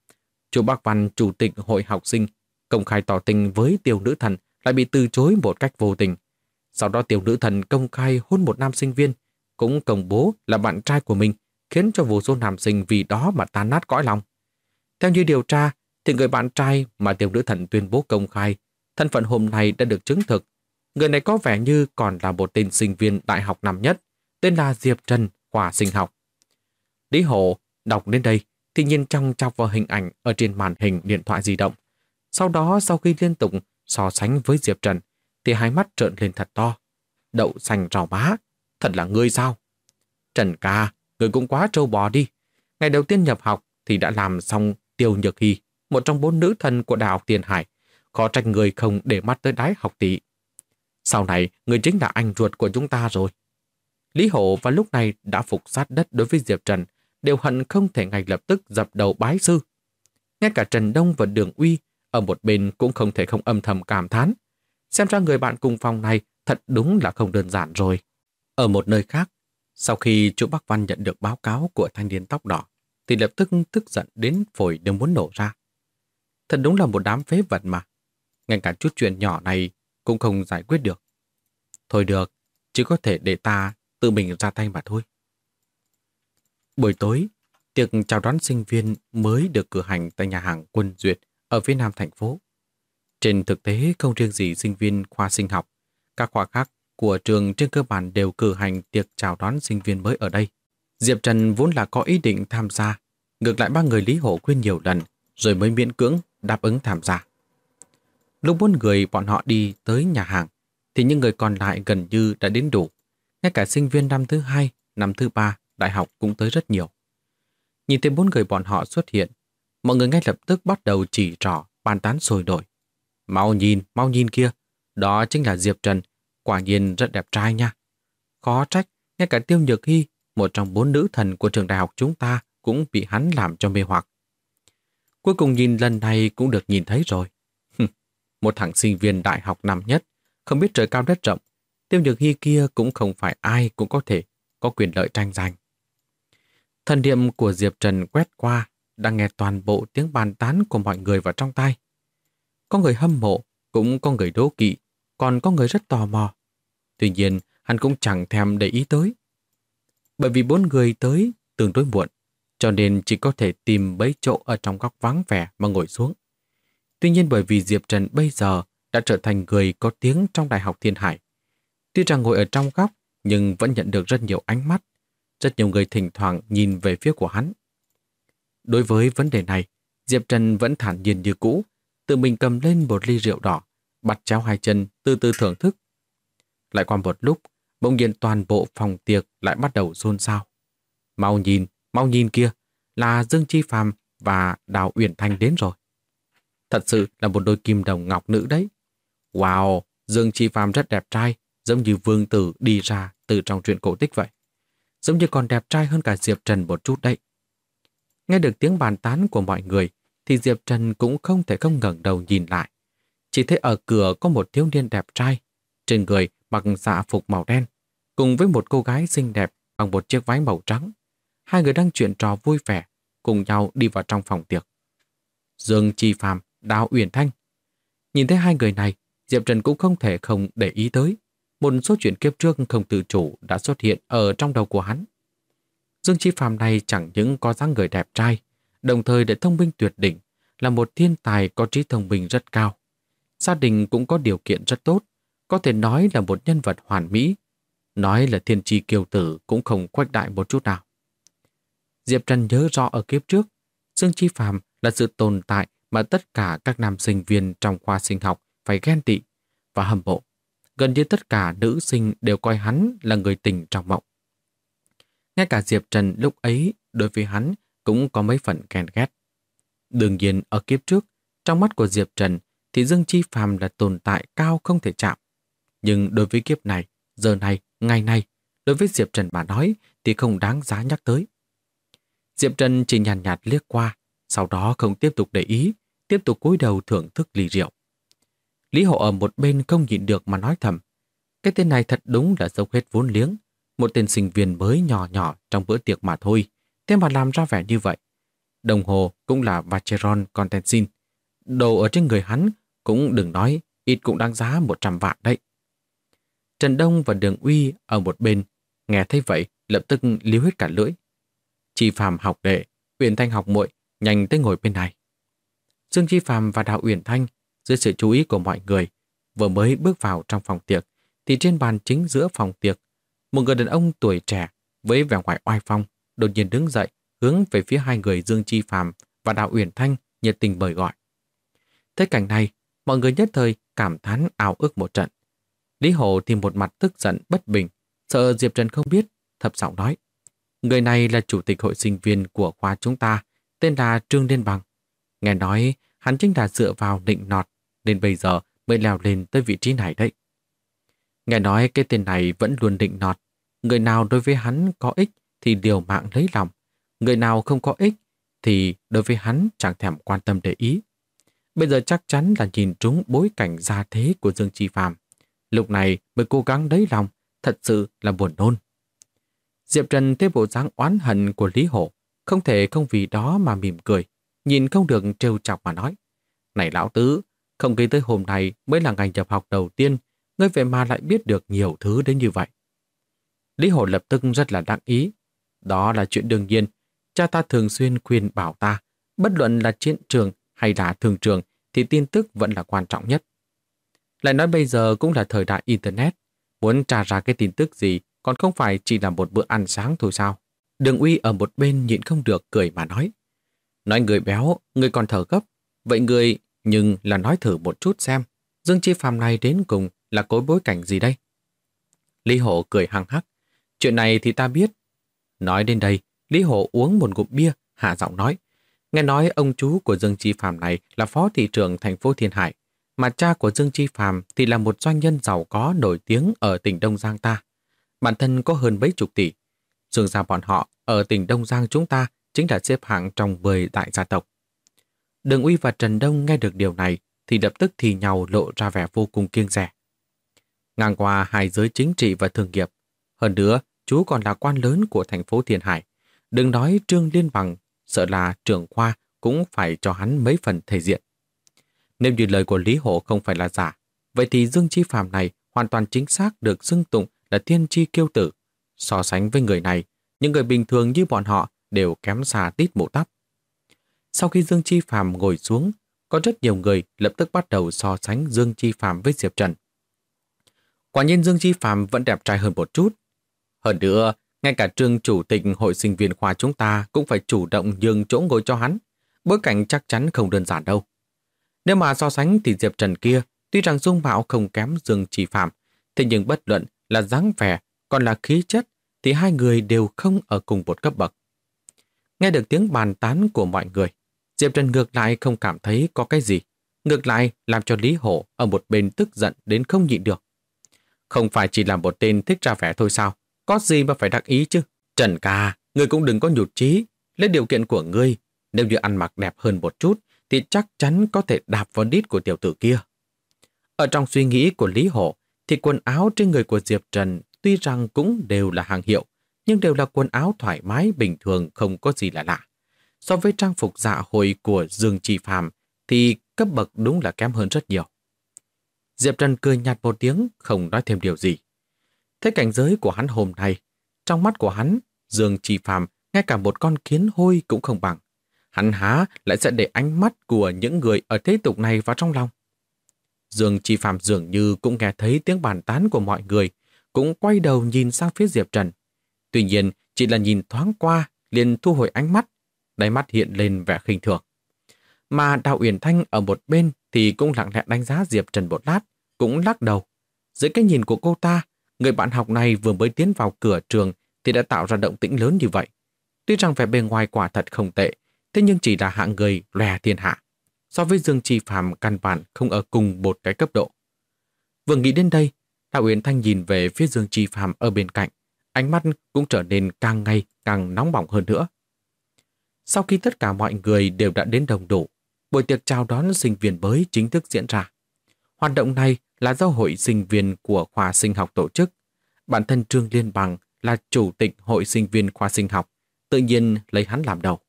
Chú Bác Văn, chủ tịch hội học sinh, công khai tỏ tình với Tiêu nữ thần lại bị từ chối một cách vô tình. Sau đó Tiêu nữ thần công khai hôn một nam sinh viên, cũng công bố là bạn trai của mình, khiến cho vô số nam sinh vì đó mà tan nát cõi lòng. Theo như điều tra, thì người bạn trai mà Tiêu nữ thần tuyên bố công khai, thân phận hôm nay đã được chứng thực. Người này có vẻ như còn là một tên sinh viên đại học năm nhất, tên là Diệp Trần, khoa sinh học. Lý Hổ đọc đến đây thì nhìn chòng chọc vào hình ảnh ở trên màn hình điện thoại di động. Sau đó sau khi liên tục so sánh với Diệp Trần thì hai mắt trợn lên thật to. Đậu xanh rau má, thật là ngươi sao? Trần ca, ngươi cũng quá trâu bò đi. Ngày đầu tiên nhập học thì đã làm xong Tiêu Nhược Hy, một trong 4 nữ thần của Đại học Thiên Hải. Khó trách người không để mắt tới đái học tỷ. Sau này, người chính là anh ruột của chúng ta rồi. Lý Hổ vào lúc này đã phục sát đất đối với Diệp Trần, đều hận không thể ngay lập tức dập đầu bái sư. Ngay cả Trần Đông và Đường Uy ở một bên cũng không thể không âm thầm cảm thán. Xem ra người bạn cùng phòng này thật đúng là không đơn giản rồi. Ở một nơi khác, sau khi chú Bắc Văn nhận được báo cáo của thanh niên tóc đỏ, thì lập tức tức giận đến phổi đều muốn nổ ra. Thật đúng là một đám phế vật mà. Ngay cả chút chuyện nhỏ này cũng không giải quyết được. Thôi được, chỉ có thể để ta tự mình ra tay mà thôi. Buổi tối, tiệc chào đón sinh viên mới được cử hành tại nhà hàng Quân Duyệt ở phía nam thành phố. Trên thực tế không riêng gì sinh viên khoa sinh học, các khoa khác của trường trên cơ bản đều cử hành tiệc chào đón sinh viên mới ở đây. Diệp Trần vốn là có ý định tham gia, ngược lại ba người Lý Hổ khuyên nhiều lần rồi mới miễn cưỡng đáp ứng tham gia. Lúc 4 người bọn họ đi tới nhà hàng thì những người còn lại gần như đã đến đủ. Ngay cả sinh viên năm thứ 2, năm thứ 3 đại học cũng tới rất nhiều. Nhìn thấy 4 người bọn họ xuất hiện, Mọi người ngay lập tức bắt đầu chỉ trỏ, bàn tán sôi nổi. Mau nhìn kia, đó chính là Diệp Trần, quả nhiên rất đẹp trai nha. Khó trách, ngay cả Tiêu Nhược Hy, một trong 4 nữ thần của trường đại học chúng ta, cũng bị hắn làm cho mê hoặc. Cuối cùng nhìn lần này cũng được nhìn thấy rồi. Một thằng sinh viên đại học năm nhất, không biết trời cao đất rộng, Tiêu Nhược Hy kia cũng không phải ai cũng có thể có quyền lợi tranh giành. Thần niệm của Diệp Trần quét qua, đang nghe toàn bộ tiếng bàn tán của mọi người vào trong tai. Có người hâm mộ, cũng có người đố kỵ, còn có người rất tò mò. Tuy nhiên, hắn cũng chẳng thèm để ý tới. Bởi vì 4 người tới tương đối muộn, cho nên chỉ có thể tìm mấy chỗ ở trong góc vắng vẻ mà ngồi xuống. Tuy nhiên bởi vì Diệp Trần bây giờ đã trở thành người có tiếng trong Đại học Thiên Hải. Tuy rằng ngồi ở trong góc, nhưng vẫn nhận được rất nhiều ánh mắt. Rất nhiều người thỉnh thoảng nhìn về phía của hắn. Đối với vấn đề này, Diệp Trần vẫn thản nhiên như cũ, tự mình cầm lên một ly rượu đỏ, bắt chéo hai chân, từ từ thưởng thức. Lại qua một lúc, bỗng nhiên toàn bộ phòng tiệc lại bắt đầu xôn xao. Mau nhìn kia, là Dương Chi Phàm và Đào Uyển Thanh đến rồi. Thật sự là một đôi kim đồng ngọc nữ đấy. Wow, Dương Chi Phàm rất đẹp trai, giống như vương tử đi ra từ trong truyện cổ tích vậy. Giống như còn đẹp trai hơn cả Diệp Trần một chút đấy. Nghe được tiếng bàn tán của mọi người, thì Diệp Trần cũng không thể không ngẩng đầu nhìn lại. Chỉ thấy ở cửa có một thiếu niên đẹp trai, trên người mặc dạ phục màu đen, cùng với một cô gái xinh đẹp bằng một chiếc váy màu trắng. Hai người đang chuyện trò vui vẻ, cùng nhau đi vào trong phòng tiệc. Dương Chi Phàm, Đào Uyển Thanh. Nhìn thấy hai người này, Diệp Trần cũng không thể không để ý tới. Một số chuyện kiếp trước không tự chủ đã xuất hiện ở trong đầu của hắn. Dương Chi Phàm này chẳng những có dáng người đẹp trai, đồng thời lại thông minh tuyệt đỉnh, là một thiên tài có trí thông minh rất cao. Gia đình cũng có điều kiện rất tốt, có thể nói là một nhân vật hoàn mỹ. Nói là thiên chi kiêu tử cũng không khuếch đại một chút nào. Diệp Trần nhớ rõ ở kiếp trước, Dương Chi Phàm là sự tồn tại mà tất cả các nam sinh viên trong khoa sinh học phải ghen tị và hâm mộ. Gần như tất cả nữ sinh đều coi hắn là người tình trong mộng. Ngay cả Diệp Trần lúc ấy đối với hắn cũng có mấy phần ghen ghét. Đương nhiên ở kiếp trước, trong mắt của Diệp Trần thì Dương Chi Phàm là tồn tại cao không thể chạm. Nhưng đối với kiếp này, giờ này, ngày này, đối với Diệp Trần mà nói thì không đáng giá nhắc tới. Diệp Trần chỉ nhàn nhạt liếc qua, sau đó không tiếp tục để ý, tiếp tục cúi đầu thưởng thức ly rượu. Lý Hổ ở một bên không nhịn được mà nói thầm. Cái tên này thật đúng là dốc hết vốn liếng. Một tên sinh viên mới nhỏ nhỏ trong bữa tiệc mà thôi, thế mà làm ra vẻ như vậy. Đồng hồ cũng là Vacheron Contensin. Đồ ở trên người hắn cũng đừng nói, ít cũng đáng giá 100 vạn đấy. Trần Đông và Đường Uy ở một bên, nghe thấy vậy lập tức líu hết cả lưỡi. Chi Phàm học đệ, Uyển Thanh học muội, nhanh tới ngồi bên này. Dương Chi Phàm và Đào Uyển Thanh dưới sự chú ý của mọi người vừa mới bước vào trong phòng tiệc thì trên bàn chính giữa phòng tiệc, một người đàn ông tuổi trẻ với vẻ ngoài oai phong đột nhiên đứng dậy hướng về phía hai người Dương Chi Phàm và Đào Uyển Thanh nhiệt tình mời gọi. Thấy cảnh này, mọi người nhất thời cảm thán ào ức một trận. Lý Hổ thì một mặt tức giận bất bình, sợ Diệp Trần không biết, thấp giọng nói: người này là chủ tịch hội sinh viên của khoa chúng ta, tên là Trương Liên Bằng. Nghe nói hắn chính là dựa vào nịnh nọt nên bây giờ mới leo lên tới vị trí này đấy. Nghe nói cái tên này vẫn luôn nịnh nọt, người nào đối với hắn có ích thì liều mạng lấy lòng, người nào không có ích thì đối với hắn chẳng thèm quan tâm để ý. Bây giờ chắc chắn là nhìn trúng bối cảnh gia thế của Dương Chi Phàm, lúc này mới cố gắng lấy lòng, thật sự là buồn nôn. Diệp Trần thấy bộ dáng oán hận của Lý Hổ, không thể không vì đó mà mỉm cười, nhìn không được trêu chọc mà nói: này lão tứ, không nghĩ tới hôm nay mới là ngày nhập học đầu tiên, ngươi vậy mà lại biết được nhiều thứ đến như vậy. Lý Hổ lập tức rất là đắc ý. Đó là chuyện đương nhiên, cha ta thường xuyên khuyên bảo ta, bất luận là chiến trường hay là thường trường thì tin tức vẫn là quan trọng nhất. Lại nói bây giờ cũng là thời đại Internet, muốn tra ra cái tin tức gì còn không phải chỉ là một bữa ăn sáng thôi sao? Đường Uy ở một bên nhịn không được cười mà nói: nói người béo, người còn thở gấp, vậy người nhưng là nói thử một chút xem, Dương Chi Phàm này đến cùng là có bối cảnh gì đây? Lý Hổ cười hăng hắc: chuyện này thì ta biết. Nói đến đây, Lý Hổ uống một ngụm bia, hạ giọng nói: Nghe nói ông chú của Dương Chi Phàm này là phó thị trưởng thành phố Thiên Hải, mà cha của Dương Chi Phàm thì là một doanh nhân giàu có nổi tiếng ở tỉnh Đông Giang ta. Bản thân có hơn mấy chục tỷ. Dương gia bọn họ ở tỉnh Đông Giang chúng ta chính là xếp hạng trong 10 đại gia tộc. Đường Uy và Trần Đông nghe được điều này thì lập tức thì nhau lộ ra vẻ vô cùng kiêng dè. Ngang qua hai giới chính trị và thương nghiệp, hơn nữa chú còn là quan lớn của thành phố Thiên Hải. Đừng nói Trương Liên Bằng, sợ là trưởng khoa cũng phải cho hắn mấy phần thể diện. Nếu như lời của Lý Hổ không phải là giả, vậy thì Dương Chi Phàm này hoàn toàn chính xác được xưng tụng là thiên chi kiêu tử. So sánh với người này, những người bình thường như bọn họ đều kém xa tít mũ tóc. Sau khi Dương Chi Phàm ngồi xuống, có rất nhiều người lập tức bắt đầu so sánh Dương Chi Phàm với Diệp Trần. Quả nhiên Dương Chi Phàm vẫn đẹp trai hơn một chút. Hơn nữa, ngay cả Trương chủ tịch hội sinh viên khoa chúng ta cũng phải chủ động nhường chỗ ngồi cho hắn. Bối cảnh chắc chắn không đơn giản đâu. Nếu mà so sánh thì Diệp Trần kia, tuy rằng dung mạo không kém Dương Chi Phàm, thế nhưng bất luận là dáng vẻ còn là khí chất thì hai người đều không ở cùng một cấp bậc. Nghe được tiếng bàn tán của mọi người, Diệp Trần ngược lại không cảm thấy có cái gì. Ngược lại làm cho Lý Hổ ở một bên tức giận đến không nhịn được. Không phải chỉ là một tên thích ra vẻ thôi sao? Có gì mà phải đắc ý chứ? Trần ca, ngươi cũng đừng có nhụt chí. Lấy điều kiện của ngươi, nếu như ăn mặc đẹp hơn một chút thì chắc chắn có thể đạp vào đít của tiểu tử kia. Ở trong suy nghĩ của Lý Hổ thì quần áo trên người của Diệp Trần tuy rằng cũng đều là hàng hiệu, nhưng đều là quần áo thoải mái bình thường, không có gì là lạ. So với trang phục dạ hội của Dương Chi Phàm thì cấp bậc đúng là kém hơn rất nhiều. Diệp Trần cười nhạt một tiếng, không nói thêm điều gì. Thế cảnh giới của hắn hôm nay, trong mắt của hắn, Dương Chi Phàm ngay cả một con kiến hôi cũng không bằng. Hắn há lại sẽ để ánh mắt của những người ở thế tục này vào trong lòng. Dương Chi Phàm dường như cũng nghe thấy tiếng bàn tán của mọi người, cũng quay đầu nhìn sang phía Diệp Trần. Tuy nhiên, chỉ là nhìn thoáng qua, liền thu hồi ánh mắt, đáy mắt hiện lên vẻ khinh thường. Mà Đào Uyển Thanh ở một bên thì cũng lặng lẽ đánh giá Diệp Trần một lát, cũng lắc đầu. Dưới cái nhìn của cô ta, người bạn học này vừa mới tiến vào cửa trường thì đã tạo ra động tĩnh lớn như vậy. Tuy rằng vẻ bề ngoài quả thật không tệ, thế nhưng chỉ là hạng người lòe thiên hạ. So với Dương Chi Phàm căn bản không ở cùng một cái cấp độ. Vừa nghĩ đến đây, Đào Uyển Thanh nhìn về phía Dương Chi Phàm ở bên cạnh, ánh mắt cũng trở nên càng ngày càng nóng bỏng hơn nữa. Sau khi tất cả mọi người đều đã đến đông đủ, buổi tiệc chào đón sinh viên mới chính thức diễn ra. Hoạt động này là do hội sinh viên của khoa sinh học tổ chức. Bản thân Trương Liên Bằng là chủ tịch hội sinh viên khoa sinh học, tự nhiên lấy hắn làm đầu.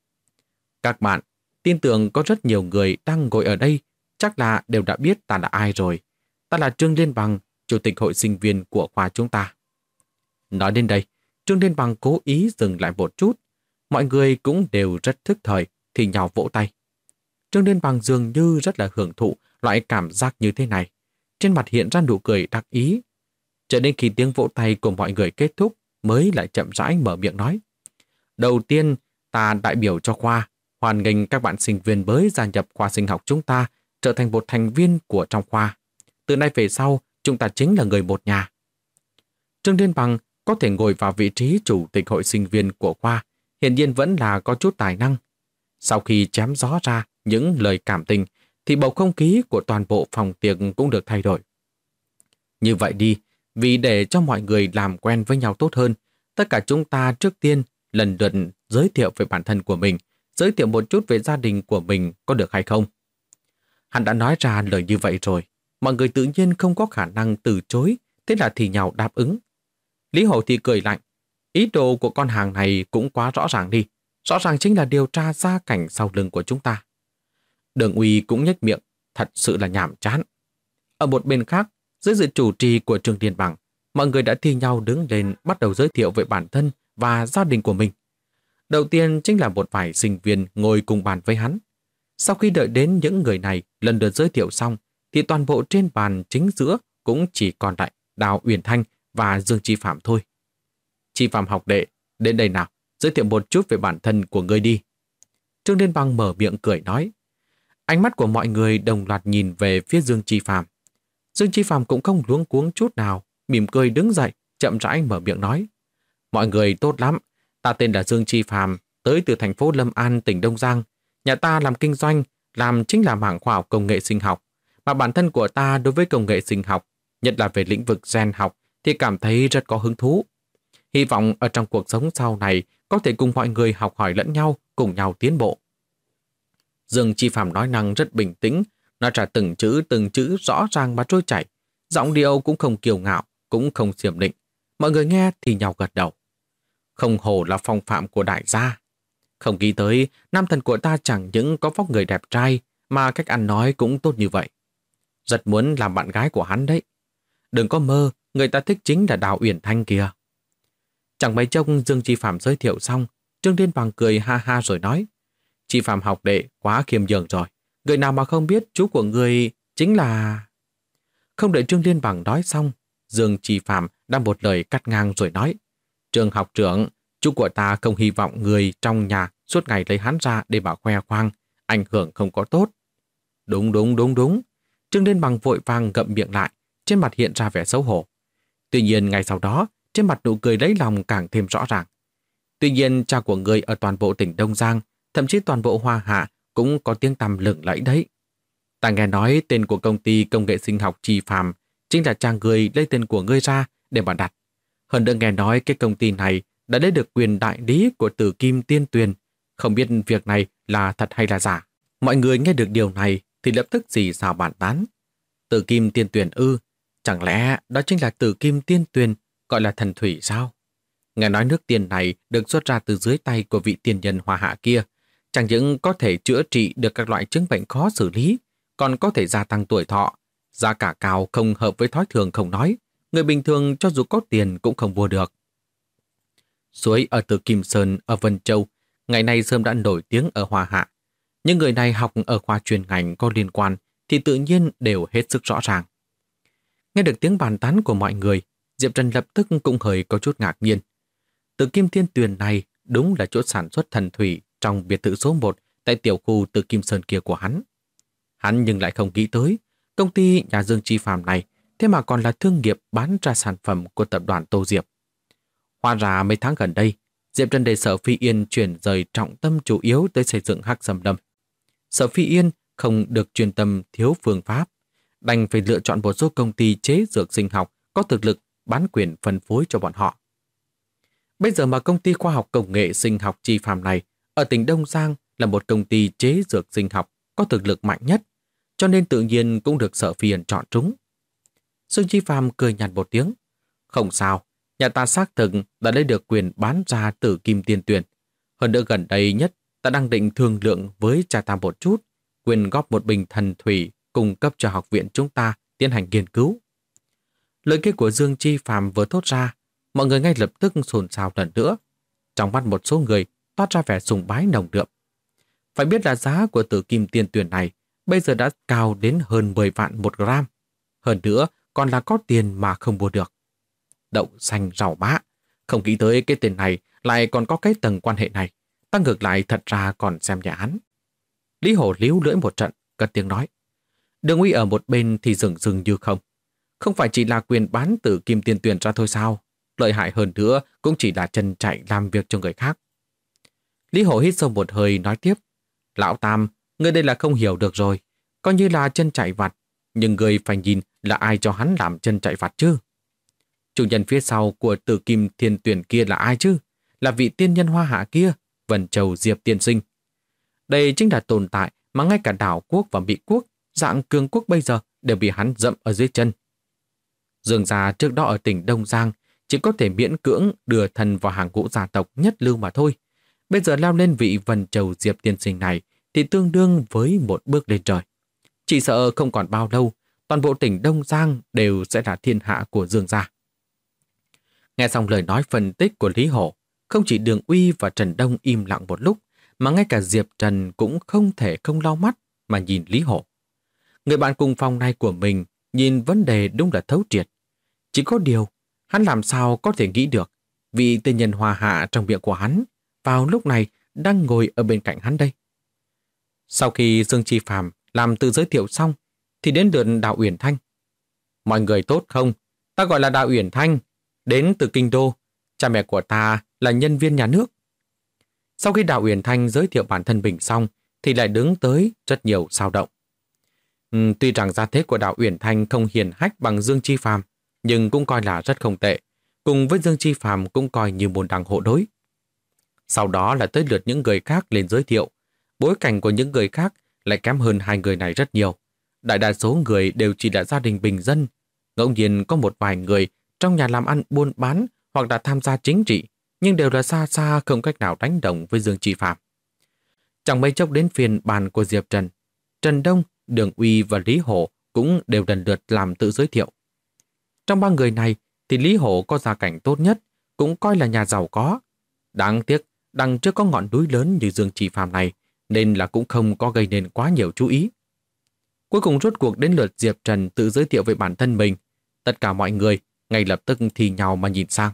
Các bạn, tin tưởng có rất nhiều người đang ngồi ở đây, chắc là đều đã biết ta là ai rồi. Ta là Trương Liên Bằng, chủ tịch hội sinh viên của khoa chúng ta. Nói đến đây, Trương Liên Bằng cố ý dừng lại một chút. Mọi người cũng đều rất thức thời, thì nhào vỗ tay. Trương Liên Bằng dường như rất là hưởng thụ loại cảm giác như thế này. Trên mặt hiện ra nụ cười đắc ý. Cho đến khi tiếng vỗ tay của mọi người kết thúc, mới lại chậm rãi mở miệng nói. Đầu tiên, ta đại biểu cho khoa, hoan nghênh các bạn sinh viên mới gia nhập khoa sinh học chúng ta, trở thành một thành viên của trong khoa. Từ nay về sau, chúng ta chính là người một nhà. Trương Liên Bằng có thể ngồi vào vị trí chủ tịch hội sinh viên của khoa, hiển nhiên vẫn là có chút tài năng. Sau khi chém gió ra những lời cảm tình, thì bầu không khí của toàn bộ phòng tiệc cũng được thay đổi. Như vậy đi, vì để cho mọi người làm quen với nhau tốt hơn, tất cả chúng ta trước tiên lần lượt giới thiệu về bản thân của mình, giới thiệu một chút về gia đình của mình, có được hay không? Hắn đã nói ra lời như vậy rồi, mọi người tự nhiên không có khả năng từ chối, thế là thì nhào đáp ứng. Lý Hổ thì cười lạnh, ý đồ của con hàng này cũng quá rõ ràng đi, rõ ràng chính là điều tra gia cảnh sau lưng của chúng ta. Đường Uy cũng nhếch miệng, thật sự là nhàm chán. Ở một bên khác, dưới sự chủ trì của Trương Liên Bằng, mọi người đã thi nhau đứng lên bắt đầu giới thiệu về bản thân và gia đình của mình. Đầu tiên chính là một vài sinh viên ngồi cùng bàn với hắn. Sau khi đợi đến những người này lần lượt giới thiệu xong, thì toàn bộ trên bàn chính giữa cũng chỉ còn lại Đào Uyển Thanh và Dương Chi Phạm thôi. Chi Phạm học đệ, đến đây nào, giới thiệu một chút về bản thân của ngươi đi. Trương Liên Bằng mở miệng cười nói. Ánh mắt của mọi người đồng loạt nhìn về phía Dương Chi Phạm. Dương Chi Phạm cũng không luống cuống chút nào, mỉm cười đứng dậy, chậm rãi mở miệng nói. Mọi người tốt lắm, ta tên là Dương Chi Phạm, tới từ thành phố Lâm An, tỉnh Đông Giang. Nhà ta làm kinh doanh, làm chính là mảng khoa học công nghệ sinh học. Mà bản thân của ta đối với công nghệ sinh học, nhất là về lĩnh vực gen học, thì cảm thấy rất có hứng thú. Hy vọng ở trong cuộc sống sau này có thể cùng mọi người học hỏi lẫn nhau, cùng nhau tiến bộ. Dương Chi Phạm nói năng rất bình tĩnh, nói ra từng chữ rõ ràng mà trôi chảy. Giọng điệu cũng không kiêu ngạo, cũng không xiểm định. Mọi người nghe thì nhau gật đầu. Không hổ là phong phạm của đại gia. Không nghĩ tới, nam thần của ta chẳng những có vóc người đẹp trai, mà cách ăn nói cũng tốt như vậy. Rất muốn làm bạn gái của hắn đấy. Đừng có mơ, người ta thích chính là Đào Uyển Thanh kìa. Chẳng mấy chốc Dương Chi Phạm giới thiệu xong, Trương Liên Bằng cười ha ha rồi nói, Chi Phạm học đệ quá khiêm nhường rồi. Người nào mà không biết chú của người chính là... Không đợi Trương Liên Bằng nói xong, Dương Chi Phạm đã một lời cắt ngang rồi nói, Trương học trưởng, chú của ta không hy vọng người trong nhà suốt ngày lấy hắn ra để bảo khoe khoang, ảnh hưởng không có tốt. Đúng. Trương Liên Bằng vội vàng ngậm miệng lại, trên mặt hiện ra vẻ xấu hổ. Tuy nhiên ngay sau đó, trên mặt nụ cười lấy lòng càng thêm rõ ràng. Tuy nhiên cha của người ở toàn bộ tỉnh Đông Giang, thậm chí toàn bộ Hoa Hạ cũng có tiếng tăm lừng lẫy đấy. Ta nghe nói tên của công ty công nghệ sinh học Chi Phạm chính là cha người lấy tên của ngươi ra để mà đặt. Hơn nữa nghe nói cái công ty này đã lấy được quyền đại lý của Tử Kim Tiên Tuyền. Không biết việc này là thật hay là giả. Mọi người nghe được điều này thì lập tức xì xào bàn tán. Tử Kim Tiên Tuyền ư? Chẳng lẽ đó chính là Tử Kim Tiên Tuyền gọi là thần thủy sao? Nghe nói nước tiền này được xuất ra từ dưới tay của vị tiền nhân Hoa Hạ kia. Chẳng những có thể chữa trị được các loại chứng bệnh khó xử lý, còn có thể gia tăng tuổi thọ. Giá cả cao không hợp với thói thường không nói. Người bình thường cho dù có tiền cũng không mua được. Suối ở Tử Kim Sơn ở Vân Châu ngày nay sớm đã nổi tiếng ở Hoa Hạ. Những người này học ở khoa chuyên ngành có liên quan thì tự nhiên đều hết sức rõ ràng. Nghe được tiếng bàn tán của mọi người, Diệp Trần lập tức cũng hơi có chút ngạc nhiên. Tử Kim Tiên Tuyền này đúng là chỗ sản xuất thần thủy trong biệt thự số 1 tại tiểu khu Tử Kim Sơn kia của hắn. Hắn nhưng lại không nghĩ tới, công ty nhà Dương Chi Phạm này thế mà còn là thương nghiệp bán ra sản phẩm của tập đoàn Tô Diệp. Hóa ra mấy tháng gần đây, Diệp Trần để Sở Phi Yên chuyển rời trọng tâm chủ yếu tới xây dựng Hắc Sâm Lâm. Sở Phi Yên không được chuyên tâm thiếu phương pháp, đành phải lựa chọn một số công ty chế dược sinh học có thực lực bán quyền phân phối cho bọn họ. Bây giờ mà công ty khoa học công nghệ sinh học Chi Phạm này ở tỉnh Đông Giang là một công ty chế dược sinh học có thực lực mạnh nhất, cho nên tự nhiên cũng được Sở Phi Yên chọn trúng. Dương Chi Phạm cười nhạt một tiếng. Không sao, nhà ta xác thực đã lấy được quyền bán ra Tử Kim Tiên Tuyền. Hơn nữa gần đây nhất, ta đang định thương lượng với cha ta một chút, quyền góp một bình thần thủy cung cấp cho học viện chúng ta tiến hành nghiên cứu. Lời kêu của Dương Chi Phạm vừa thốt ra, mọi người ngay lập tức xôn xao lần nữa. Trong mắt một số người toát ra vẻ sùng bái nồng đượm. Phải biết là giá của Tử Kim Tiên Tuyền này bây giờ đã cao đến hơn 10 vạn một gram. Hơn nữa còn là có tiền mà không mua được. Đậu xanh rau má, không nghĩ tới cái tên này lại còn có cái tầng quan hệ này. Ta ngược lại thật ra còn xem nhà hắn. Lý Hổ líu lưỡi một trận, cất tiếng nói. Đường Uy ở một bên thì dừng như không. Không phải chỉ là quyền bán Tử Kim Tiên Tuyền ra thôi sao? Lợi hại hơn nữa cũng chỉ là chân chạy làm việc cho người khác. Lý Hổ hít sâu một hơi nói tiếp. Lão Tam, ngươi đây là không hiểu được rồi. Coi như là chân chạy vặt, nhưng người phải nhìn là ai cho hắn làm chân chạy vặt chứ. Chủ nhân phía sau của Tử Kim Thiên Tuyền kia là ai chứ? Là vị tiên nhân Hoa Hạ kia, Vân Châu Diệp Tiên Sinh. Đây chính là tồn tại mà ngay cả đảo quốc và Mỹ quốc, dạng cường quốc bây giờ đều bị hắn dẫm ở dưới chân. Dương gia trước đó ở tỉnh Đông Giang chỉ có thể miễn cưỡng đưa thân vào hàng ngũ gia tộc nhất lưu mà thôi. Bây giờ lao lên vị Vân Châu Diệp Tiên Sinh này thì tương đương với một bước lên trời. Chỉ sợ không còn bao lâu, toàn bộ tỉnh Đông Giang đều sẽ là thiên hạ của Dương gia. Nghe xong lời nói phân tích của Lý Hổ, không chỉ Đường Uy và Trần Đông im lặng một lúc, mà ngay cả Diệp Trần cũng không thể không lau mắt mà nhìn Lý Hổ. Người bạn cùng phòng này của mình nhìn vấn đề đúng là thấu triệt. Chỉ có điều, hắn làm sao có thể nghĩ được vị tên nhân Hoa Hạ trong miệng của hắn vào lúc này đang ngồi ở bên cạnh hắn đây. Sau khi Dương Chi Phạm làm tự giới thiệu xong, thì đến lượt Đào Uyển Thanh. Mọi người tốt không? Ta gọi là Đào Uyển Thanh, đến từ Kinh Đô. Cha mẹ của ta là nhân viên nhà nước. Sau khi Đào Uyển Thanh giới thiệu bản thân mình xong, thì lại đứng tới rất nhiều xao động. Tuy rằng gia thế của Đạo Uyển Thanh không hiển hách bằng Dương Chi Phàm, nhưng cũng coi là rất không tệ. Cùng với Dương Chi Phàm cũng coi như môn đăng hộ đối. Sau đó là tới lượt những người khác lên giới thiệu. Bối cảnh của những người khác lại kém hơn hai người này rất nhiều. Đại đa số người đều chỉ là gia đình bình dân. Ngẫu nhiên có một vài người trong nhà làm ăn buôn bán hoặc là tham gia chính trị, nhưng đều là xa xa không cách nào đánh đồng với Dương Chi Phàm. Chẳng mấy chốc đến phiên bàn của Diệp Trần, Trần Đông, Đường Uy và Lý Hổ cũng đều lần lượt làm tự giới thiệu. Trong ba người này thì Lý Hổ có gia cảnh tốt nhất, cũng coi là nhà giàu có. Đáng tiếc, đằng trước có ngọn núi lớn như Dương Chi Phàm này, nên là cũng không có gây nên quá nhiều chú ý. Cuối cùng rốt cuộc đến lượt Diệp Trần tự giới thiệu về bản thân mình. Tất cả mọi người ngay lập tức thì nhau mà nhìn sang.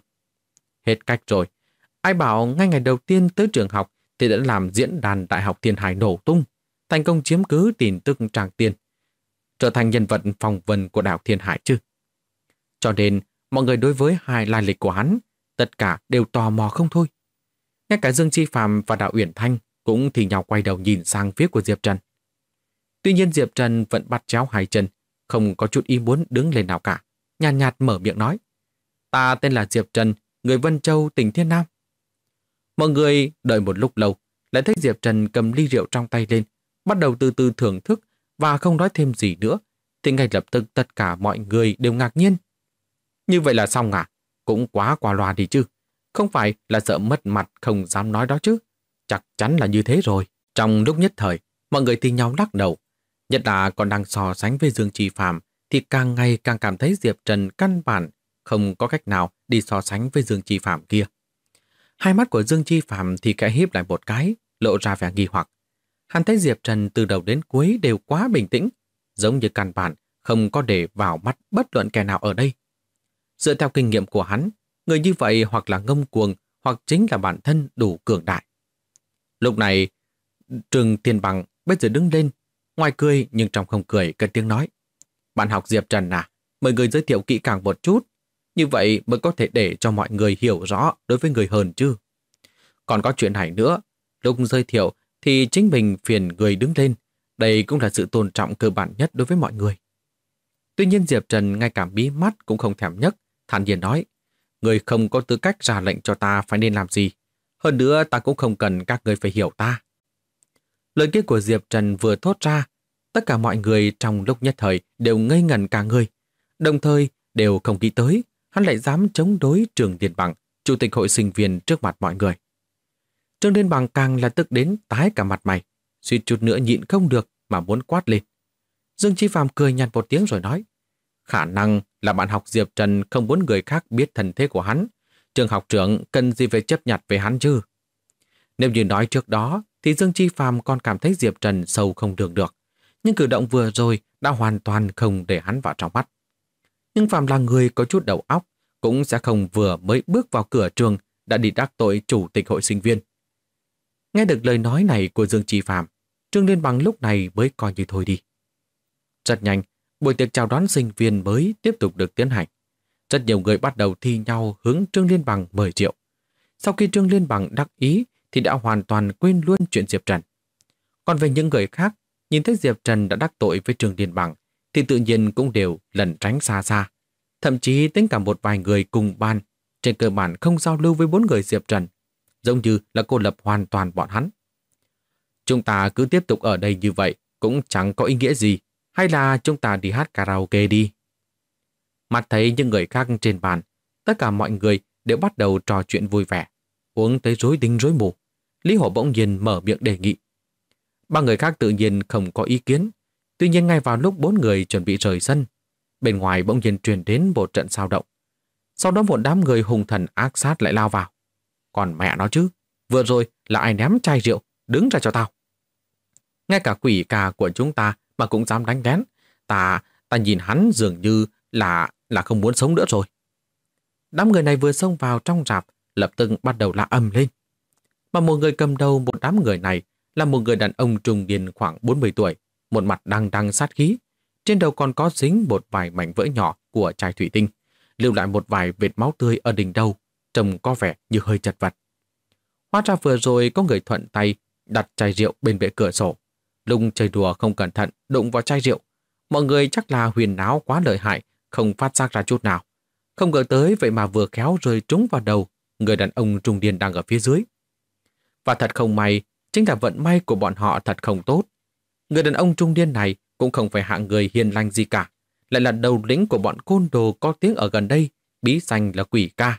Hết cách rồi. Ai bảo ngay ngày đầu tiên tới trường học thì đã làm diễn đàn Đại học Thiên Hải nổ tung, thành công chiếm cứ tin tức tràng tiền, trở thành nhân vật phỏng vấn của Đại học Thiên Hải chứ. Cho nên, mọi người đối với hai lai lịch của hắn, tất cả đều tò mò không thôi. Ngay cả Dương Chi Phàm và Đạo Uyển Thanh cũng thì nhau quay đầu nhìn sang phía của Diệp Trần. Tuy nhiên Diệp Trần vẫn bắt chéo hai chân, không có chút ý muốn đứng lên nào cả, nhàn nhạt mở miệng nói: "Ta tên là Diệp Trần, người Vân Châu, tỉnh Thiên Nam." Mọi người đợi một lúc lâu, lại thấy Diệp Trần cầm ly rượu trong tay lên, bắt đầu từ từ thưởng thức và không nói thêm gì nữa, thì ngay lập tức tất cả mọi người đều ngạc nhiên. Như vậy là xong à? Cũng quá qua loa đi chứ. Không phải là sợ mất mặt không dám nói đó chứ. Chắc chắn là như thế rồi. Trong lúc nhất thời, mọi người thì nhau lắc đầu. Nhất là còn đang so sánh với Dương Chi Phàm thì càng ngày càng cảm thấy Diệp Trần căn bản không có cách nào đi so sánh với Dương Chi Phàm kia. Hai mắt của Dương Chi Phàm thì khẽ híp lại một cái, lộ ra vẻ nghi hoặc. Hắn thấy Diệp Trần từ đầu đến cuối đều quá bình tĩnh, giống như căn bản không có để vào mắt bất luận kẻ nào ở đây. Dựa theo kinh nghiệm của hắn, người như vậy hoặc là ngông cuồng, hoặc chính là bản thân đủ cường đại. Lúc này, Trừng Thiên Bằng bây giờ đứng lên, ngoài cười nhưng trong không cười, cất tiếng nói: "Bạn học Diệp Trần à, mời người giới thiệu kỹ càng một chút, như vậy mới có thể để cho mọi người hiểu rõ đối với người hơn chứ. Còn có chuyện này nữa, lúc giới thiệu thì chính mình phiền người đứng lên, đây cũng là sự tôn trọng cơ bản nhất đối với mọi người." Tuy nhiên Diệp Trần ngay cả mí mắt cũng không thèm nhấc, thản nhiên nói: "Người không có tư cách ra lệnh cho ta phải nên làm gì. Hơn nữa ta cũng không cần các người phải hiểu ta." Lời kia của Diệp Trần vừa thốt ra, tất cả mọi người trong lúc nhất thời đều ngây ngẩn cả người, đồng thời đều không nghĩ tới hắn lại dám chống đối Trương Liên Bằng, chủ tịch hội sinh viên trước mặt mọi người. Trương Liên Bằng càng là tức đến tái cả mặt mày, suýt chút nữa nhịn không được mà muốn quát lên. Dương Chi Phàm cười nhạt một tiếng rồi nói: "Khả năng là bạn học Diệp Trần không muốn người khác biết thân thế của hắn. Trường học trưởng cần gì phải chấp nhặt về hắn chứ?" Nếu như nói trước đó thì Dương Chi Phàm còn cảm thấy Diệp Trần sâu không lường được, nhưng cử động vừa rồi đã hoàn toàn không để hắn vào trong mắt. Nhưng phàm là người có chút đầu óc cũng sẽ không vừa mới bước vào cửa trường đã đi đắc tội chủ tịch hội sinh viên. Nghe được lời nói này của Dương Chi Phàm, Trương Liên Bằng lúc này mới coi như thôi đi. Rất nhanh, buổi tiệc chào đón sinh viên mới tiếp tục được tiến hành. Rất nhiều người bắt đầu thi nhau hướng Trương Liên Bằng mời rượu. Sau khi Trương Liên Bằng đắc ý thì đã hoàn toàn quên luôn chuyện Diệp Trần. Còn về những người khác, nhìn thấy Diệp Trần đã đắc tội với Trương Liên Bằng thì tự nhiên cũng đều lẩn tránh xa xa. Thậm chí tính cả một vài người cùng ban trên cơ bản không giao lưu với bốn người Diệp Trần, giống như là cô lập hoàn toàn bọn hắn. Chúng ta cứ tiếp tục ở đây như vậy cũng chẳng có ý nghĩa gì, hay là chúng ta đi hát karaoke đi. Mặt thấy những người khác trên bàn, tất cả mọi người đều bắt đầu trò chuyện vui vẻ, uống tới rối tinh rối mù. Lý Hổ bỗng nhiên mở miệng đề nghị. Ba người khác tự nhiên không có ý kiến. Tuy nhiên ngay vào lúc bốn người chuẩn bị rời sân, bên ngoài bỗng nhiên truyền đến một trận xao động. Sau đó một đám người hung thần ác sát lại lao vào. Còn mẹ nó chứ, vừa rồi là ai ném chai rượu, đứng ra cho tao. Ngay cả quỷ cà của chúng ta mà cũng dám đánh đén. Ta nhìn hắn dường như là không muốn sống nữa rồi. Đám người này vừa xông vào trong rạp, lập tức bắt đầu la ầm lên. Mà một người cầm đầu một đám người này là một người đàn ông trung niên khoảng 40 tuổi, một mặt đằng đằng sát khí. Trên đầu còn có dính một vài mảnh vỡ nhỏ của chai thủy tinh, lưu lại một vài vệt máu tươi ở đỉnh đầu, trông có vẻ như hơi chật vật. Hóa ra vừa rồi có người thuận tay đặt chai rượu bên bệ cửa sổ. Lúc chơi đùa không cẩn thận đụng vào chai rượu. Mọi người chắc là huyền náo quá lợi hại, không phát giác ra chút nào. Không ngờ tới vậy mà vừa khéo rơi trúng vào đầu người đàn ông trung niên đang ở phía dưới. Và thật không may, chính là vận may của bọn họ thật không tốt. Người đàn ông trung niên này cũng không phải hạng người hiền lành gì cả, lại là đầu lĩnh của bọn côn đồ có tiếng ở gần đây, bí danh là Quỷ Ca.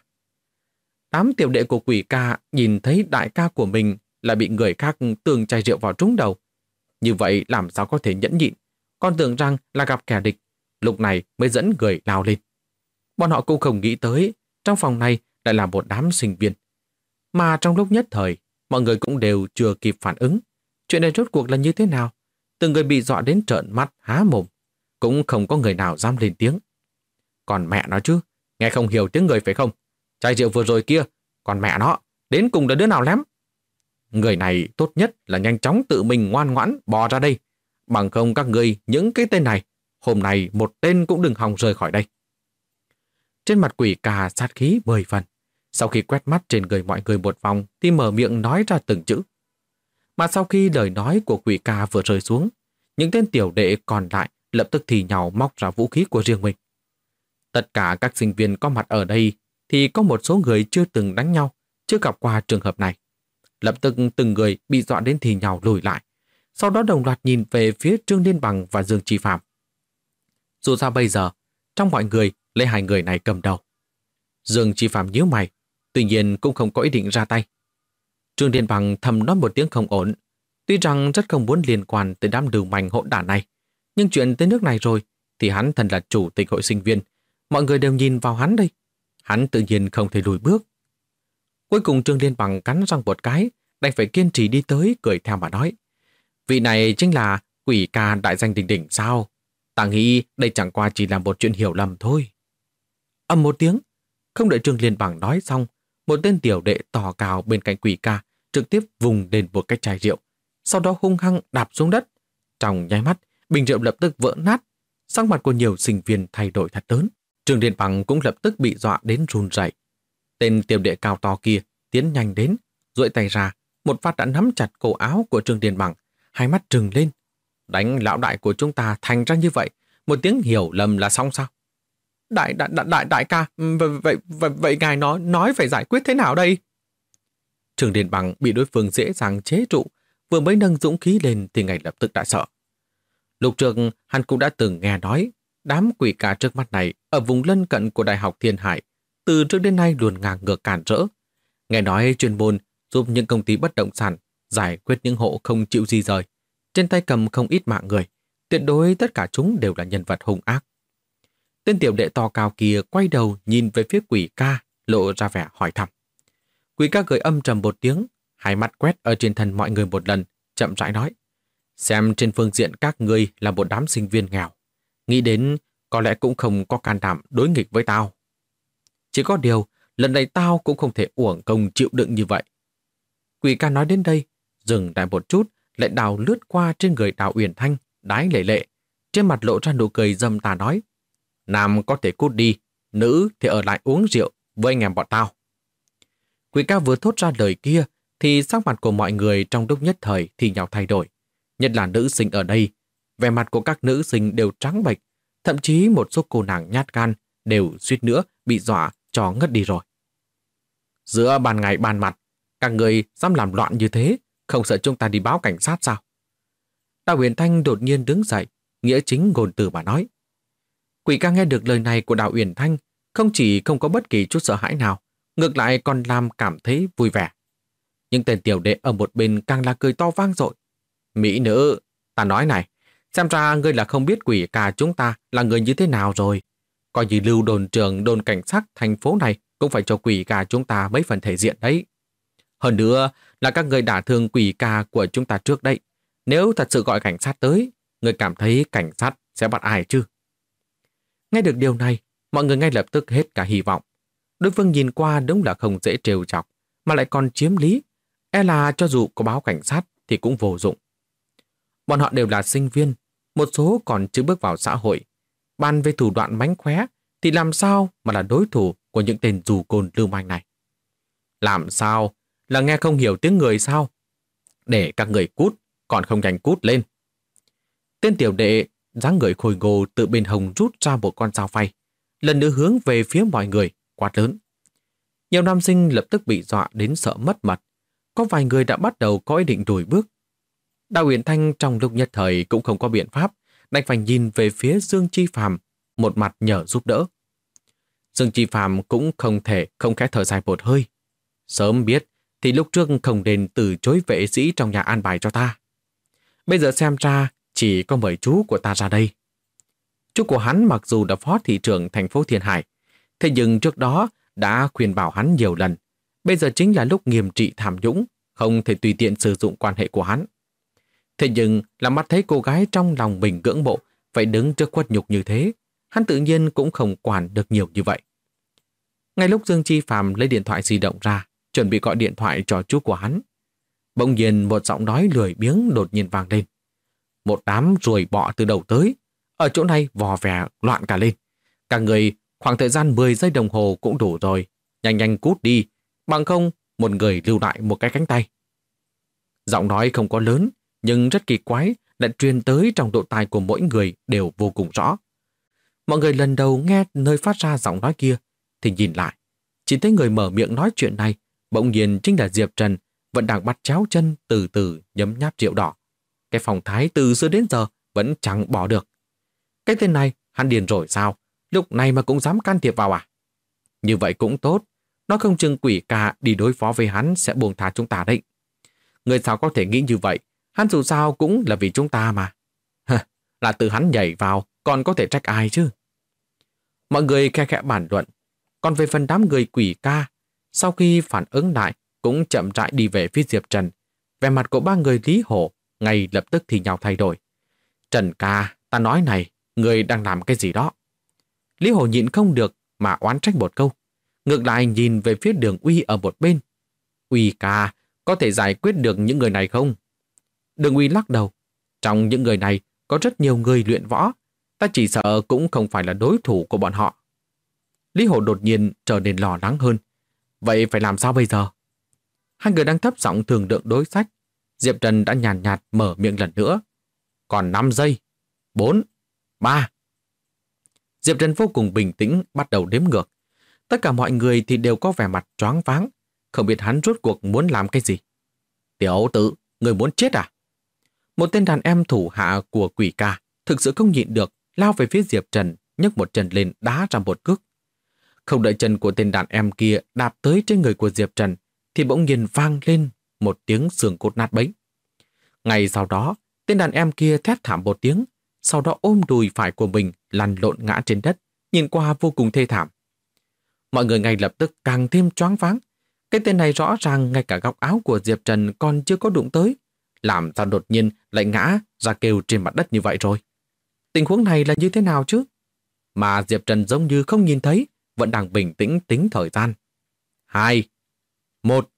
Đám tiểu đệ của Quỷ Ca nhìn thấy đại ca của mình lại bị người khác tường chai rượu vào trúng đầu. Như vậy làm sao có thể nhẫn nhịn, còn tưởng rằng là gặp kẻ địch, lúc này mới dẫn người lao lên. Bọn họ cũng không nghĩ tới, trong phòng này lại là một đám sinh viên. Mà trong lúc nhất thời, mọi người cũng đều chưa kịp phản ứng. Chuyện này rốt cuộc là như thế nào? Từng người bị dọa đến trợn mắt, há mồm. Cũng không có người nào dám lên tiếng. Còn mẹ nó chứ, nghe không hiểu tiếng người phải không? Chai rượu vừa rồi kia, còn mẹ nó, đến cùng là đứa nào lém? Người này tốt nhất là nhanh chóng tự mình ngoan ngoãn bò ra đây. Bằng không các người những cái tên này, hôm nay một tên cũng đừng hòng rời khỏi đây. Trên mặt Quỷ Ca sát khí 10 phần. Sau khi quét mắt trên người mọi người một vòng thì mở miệng nói ra từng chữ. Mà sau khi lời nói của Quỷ Ca vừa rơi xuống, những tên tiểu đệ còn lại lập tức thì nhào móc ra vũ khí của riêng mình. Tất cả các sinh viên có mặt ở đây thì có một số người chưa từng đánh nhau, chưa gặp qua trường hợp này. Lập tức từng người bị dọa đến thì nhào lùi lại, sau đó đồng loạt nhìn về phía Trương Liên Bằng và Dương Chi Phạm. Dù sao bây giờ, trong mọi người lấy hai người này cầm đầu. Dương Chi Phạm nhíu mày, tuy nhiên cũng không có ý định ra tay. Trương Liên Bằng thầm nói một tiếng không ổn, tuy rằng rất không muốn liên quan tới đám lưu manh hỗn đản này, nhưng chuyện tới nước này rồi thì hắn thân là chủ tịch hội sinh viên, mọi người đều nhìn vào hắn đây. Hắn tự nhiên không thể lùi bước. Cuối cùng Trương Liên Bằng cắn răng một cái, đành phải kiên trì đi tới cười theo mà nói. Vị này chính là Quỷ Ca đại danh đỉnh đỉnh sao? Ta nghĩ đây chẳng qua chỉ là một chuyện hiểu lầm thôi. Ầm một tiếng, không đợi Trương Liên Bằng nói xong, một tên tiểu đệ to cao bên cạnh Quỷ Ca trực tiếp vùng lên một cái chai rượu, sau đó hung hăng đạp xuống đất. Trong nháy mắt, bình rượu lập tức vỡ nát, sắc mặt của nhiều sinh viên thay đổi thật lớn. Trương Liên Bằng cũng lập tức bị dọa đến run rẩy. Tên tiểu đệ cao to kia tiến nhanh đến, duỗi tay ra, một phát đã nắm chặt cổ áo của Trương Liên Bằng, hai mắt trừng lên. Đánh lão đại của chúng ta thành ra như vậy, một tiếng hiểu lầm là xong sao? Đại ca, vậy ngài nói phải giải quyết thế nào đây? Trương Liên Bằng bị đối phương dễ dàng chế trụ, vừa mới nâng dũng khí lên thì ngay lập tức đã sợ. Lúc trước hắn cũng đã từng nghe nói đám Quỷ Ca trước mắt này ở vùng lân cận của Đại học Thiên Hải từ trước đến nay luôn ngang ngược cản rỡ. Nghe nói chuyên môn giúp những công ty bất động sản giải quyết những hộ không chịu di rời, trên tay cầm không ít mạng người, tuyệt đối tất cả chúng đều là nhân vật hung ác. Tên tiểu đệ to cao kia quay đầu nhìn về phía Quỷ Ca, lộ ra vẻ hỏi thăm. Quỷ Ca gợi âm trầm một tiếng, hai mắt quét ở trên thân mọi người một lần, chậm rãi nói. Xem trên phương diện các ngươi là một đám sinh viên nghèo, nghĩ đến có lẽ cũng không có can đảm đối nghịch với tao. Chỉ có điều, lần này tao cũng không thể uổng công chịu đựng như vậy. Quỷ Ca nói đến đây, dừng lại một chút, lại đào lướt qua trên người Đào Uyển Thanh, đái lệ lệ, trên mặt lộ ra nụ cười dâm tà nói. Nam có thể cút đi, nữ thì ở lại uống rượu với anh em bọn tao. Quỷ Ca vừa thốt ra lời kia, thì sắc mặt của mọi người trong lúc nhất thời thì nhau thay đổi. Nhất là nữ sinh ở đây, vẻ mặt của các nữ sinh đều trắng bệch, thậm chí một số cô nàng nhát gan đều suýt nữa bị dọa cho ngất đi rồi. Giữa ban ngày ban mặt, các người dám làm loạn như thế, không sợ chúng ta đi báo cảnh sát sao? Đào Uyển Thanh đột nhiên đứng dậy, nghĩa chính ngôn từ mà nói. Quỷ Ca nghe được lời này của Đào Uyển Thanh, không chỉ không có bất kỳ chút sợ hãi nào, ngược lại còn làm cảm thấy vui vẻ. Nhưng tên tiểu đệ ở một bên càng là cười to vang dội. Mỹ nữ, ta nói này, xem ra ngươi là không biết Quỷ Ca chúng ta là người như thế nào rồi. Coi như lưu đồn trưởng đồn cảnh sát thành phố này cũng phải cho Quỷ Ca chúng ta mấy phần thể diện đấy. Hơn nữa là các người đả thương Quỷ Ca của chúng ta trước đây. Nếu thật sự gọi cảnh sát tới, người cảm thấy cảnh sát sẽ bắt ai chứ? Nghe được điều này, mọi người ngay lập tức hết cả hy vọng. Đối phương nhìn qua đúng là không dễ trêu chọc, mà lại còn chiếm lý. E là cho dù có báo cảnh sát thì cũng vô dụng. Bọn họ đều là sinh viên, một số còn chưa bước vào xã hội. Bàn về thủ đoạn mánh khóe thì làm sao mà là đối thủ của những tên dù côn lưu manh này? Làm sao? Là nghe không hiểu tiếng người sao? Để các người cút, còn không nhanh cút lên. Tên tiểu đệ dáng người khôi ngô từ bên hông rút ra một con dao phay, lần nữa hướng về phía mọi người, quát lớn. Nhiều nam sinh lập tức bị dọa đến sợ mất mật. Có vài người đã bắt đầu có ý định lùi bước. Đào Uyển Thanh trong lúc nhất thời cũng không có biện pháp, đành phải nhìn về phía Dương Chi Phàm, một mặt nhờ giúp đỡ. Dương Chi Phàm cũng không thể không khẽ thở dài một hơi. Sớm biết thì lúc trước không nên từ chối vệ sĩ trong nhà an bài cho ta. Bây giờ xem ra chỉ có mời chú của ta ra đây. Chú của hắn mặc dù là phó thị trưởng thành phố Thiên Hải, thế nhưng trước đó đã khuyên bảo hắn nhiều lần. Bây giờ chính là lúc nghiêm trị tham nhũng, không thể tùy tiện sử dụng quan hệ của hắn. Thế nhưng là mắt thấy cô gái trong lòng mình ngưỡng mộ phải đứng trước khuất nhục như thế, hắn tự nhiên cũng không quản được nhiều như vậy. Ngay lúc Dương Chi Phàm lấy điện thoại di động ra, chuẩn bị gọi điện thoại cho chú của hắn, bỗng nhiên một giọng nói lười biếng đột nhiên vang lên. Một đám ruồi bọ từ đầu tới, ở chỗ này vò vè loạn cả lên. Cả người khoảng thời gian 10 giây đồng hồ cũng đủ rồi, nhanh nhanh cút đi, bằng không một người lưu lại một cái cánh tay. Giọng nói không có lớn, nhưng rất kỳ quái, lại truyền tới trong độ tai của mỗi người đều vô cùng rõ. Mọi người lần đầu nghe nơi phát ra giọng nói kia, thì nhìn lại, chỉ thấy người mở miệng nói chuyện này, bỗng nhiên chính là Diệp Trần, vẫn đang bắt chéo chân từ từ nhấm nháp rượu đỏ. Cái phong thái từ xưa đến giờ vẫn chẳng bỏ được. Cái tên này, hắn điên rồi sao? Lúc này mà cũng dám can thiệp vào à? Như vậy cũng tốt, nó không chừng quỷ ca đi đối phó với hắn sẽ buông tha chúng ta đấy. Người sao có thể nghĩ như vậy? Hắn dù sao cũng là vì chúng ta mà. Là tự hắn nhảy vào, còn có thể trách ai chứ? Mọi người khe khẽ bàn luận. Còn về phần đám người quỷ ca, sau khi phản ứng lại, cũng chậm rãi đi về phía Diệp Trần. Vẻ mặt của ba người Lý Hổ ngay lập tức thì nhau thay đổi. Trần ca, ta nói này, người đang làm cái gì đó? Lý Hổ nhịn không được mà oán trách một câu. Ngược lại nhìn về phía Đường Uy ở một bên. Uy ca, có thể giải quyết được những người này không? Đường Uy lắc đầu. Trong những người này có rất nhiều người luyện võ. Ta chỉ sợ cũng không phải là đối thủ của bọn họ. Lý Hổ đột nhiên trở nên lo lắng hơn. Vậy phải làm sao bây giờ? Hai người đang thấp giọng thương lượng đối sách. Diệp Trần đã nhàn nhạt mở miệng lần nữa. Còn 5 giây. 4, 3. Diệp Trần vô cùng bình tĩnh bắt đầu đếm ngược. Tất cả mọi người thì đều có vẻ mặt choáng váng, không biết hắn rốt cuộc muốn làm cái gì. Tiểu tử, người muốn chết à? Một tên đàn em thủ hạ của quỷ ca thực sự không nhịn được, lao về phía Diệp Trần, nhấc một chân lên đá ra một cước. Không đợi chân của tên đàn em kia đạp tới trên người của Diệp Trần, thì bỗng nhiên vang lên một tiếng xương cốt nát bấy. Ngay sau đó, tên đàn em kia thét thảm một tiếng, sau đó ôm đùi phải của mình lăn lộn ngã trên đất, nhìn qua vô cùng thê thảm. Mọi người ngay lập tức càng thêm choáng váng. Cái tên này rõ ràng ngay cả góc áo của Diệp Trần còn chưa có đụng tới, làm sao đột nhiên lại ngã ra kêu trên mặt đất như vậy rồi? Tình huống này là như thế nào chứ? Mà Diệp Trần giống như không nhìn thấy, vẫn đang bình tĩnh tính thời gian. 2, 1.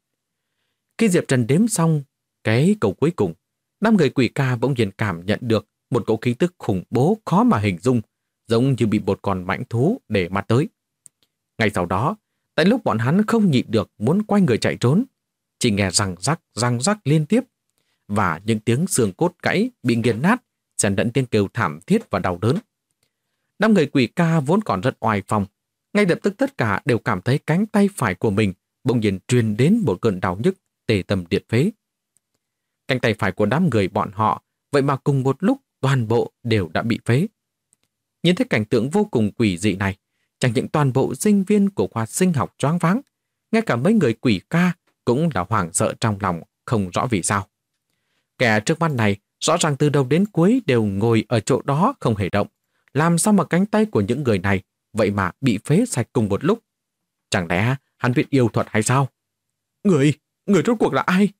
Khi Diệp Trần đếm xong cái câu cuối cùng, đám người quỷ ca bỗng nhiên cảm nhận được một cỗ khí tức khủng bố khó mà hình dung, giống như bị một con mãnh thú để mắt tới. Ngay sau đó, tại lúc bọn hắn không nhịn được muốn quay người chạy trốn, chỉ nghe răng rắc liên tiếp, và những tiếng xương cốt gãy bị nghiền nát, xen lẫn tiếng kêu thảm thiết và đau đớn. Đám người quỷ ca vốn còn rất oai phong, ngay lập tức tất cả đều cảm thấy cánh tay phải của mình bỗng nhiên truyền đến một cơn đau nhức tê tâm liệt phế. Cánh tay phải của đám người bọn họ vậy mà cùng một lúc toàn bộ đều đã bị phế. Nhìn thấy cảnh tượng vô cùng quỷ dị này, chẳng những toàn bộ sinh viên của khoa sinh học choáng váng, ngay cả mấy người quỷ ca cũng là hoảng sợ trong lòng, không rõ vì sao. Kẻ trước mắt này rõ ràng từ đầu đến cuối đều ngồi ở chỗ đó không hề động. Làm sao mà cánh tay của những người này vậy mà bị phế sạch cùng một lúc? Chẳng lẽ hắn biết yêu thuật hay sao? Người rốt cuộc là ai?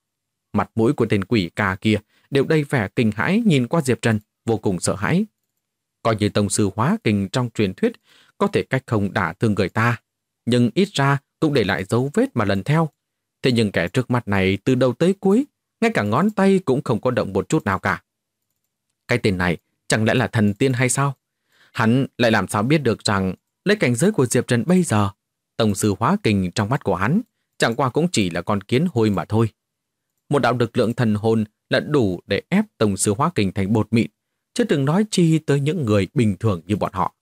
Mặt mũi của tên quỷ ca kia đều đầy vẻ kinh hãi, nhìn qua Diệp Trần vô cùng sợ hãi. Coi như tông sư hóa kình trong truyền thuyết có thể cách không đả thương người ta, nhưng ít ra cũng để lại dấu vết mà lần theo. Thế nhưng kẻ trước mặt này từ đầu tới cuối, ngay cả ngón tay cũng không có động một chút nào cả. Cái tên này chẳng lẽ là thần tiên hay sao? Hắn lại làm sao biết được rằng lấy cảnh giới của Diệp Trần bây giờ, tông sư hóa kình trong mắt của hắn chẳng qua cũng chỉ là con kiến hôi mà thôi. một đạo lực lượng thần hồn là đủ để ép Tông sư hóa kình thành bột mịn, chứ đừng nói chi tới những người bình thường như bọn họ.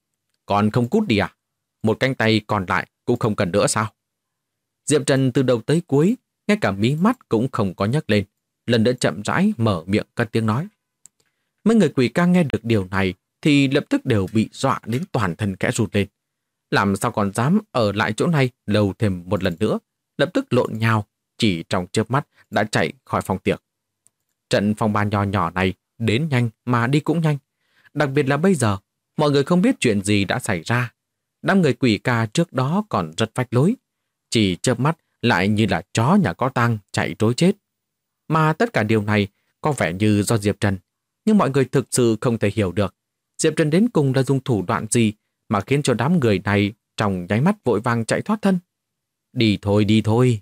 Còn không cút đi à? Một cánh tay còn lại cũng không cần nữa sao? Diệp Trần từ đầu tới cuối, ngay cả mí mắt cũng không có nhấc lên, lần nữa chậm rãi mở miệng cất tiếng nói. Mấy người quỷ ca nghe được điều này thì lập tức đều bị dọa đến toàn thân khẽ rụt lên. Làm sao còn dám ở lại chỗ này lâu thêm một lần nữa, lập tức lộn nhào, chỉ trong chớp mắt đã chạy khỏi phòng tiệc. Trận phòng ban nhỏ nhỏ này đến nhanh mà đi cũng nhanh. Đặc biệt là bây giờ, mọi người không biết chuyện gì đã xảy ra. Đám người quỷ ca trước đó còn rất phách lối, chỉ chớp mắt lại như là chó nhà có tang chạy trối chết. Mà tất cả điều này có vẻ như do Diệp Trần, nhưng mọi người thực sự không thể hiểu được Diệp Trần đến cùng là dùng thủ đoạn gì mà khiến cho đám người này trong nháy mắt vội vàng chạy thoát thân. Đi thôi, đi thôi.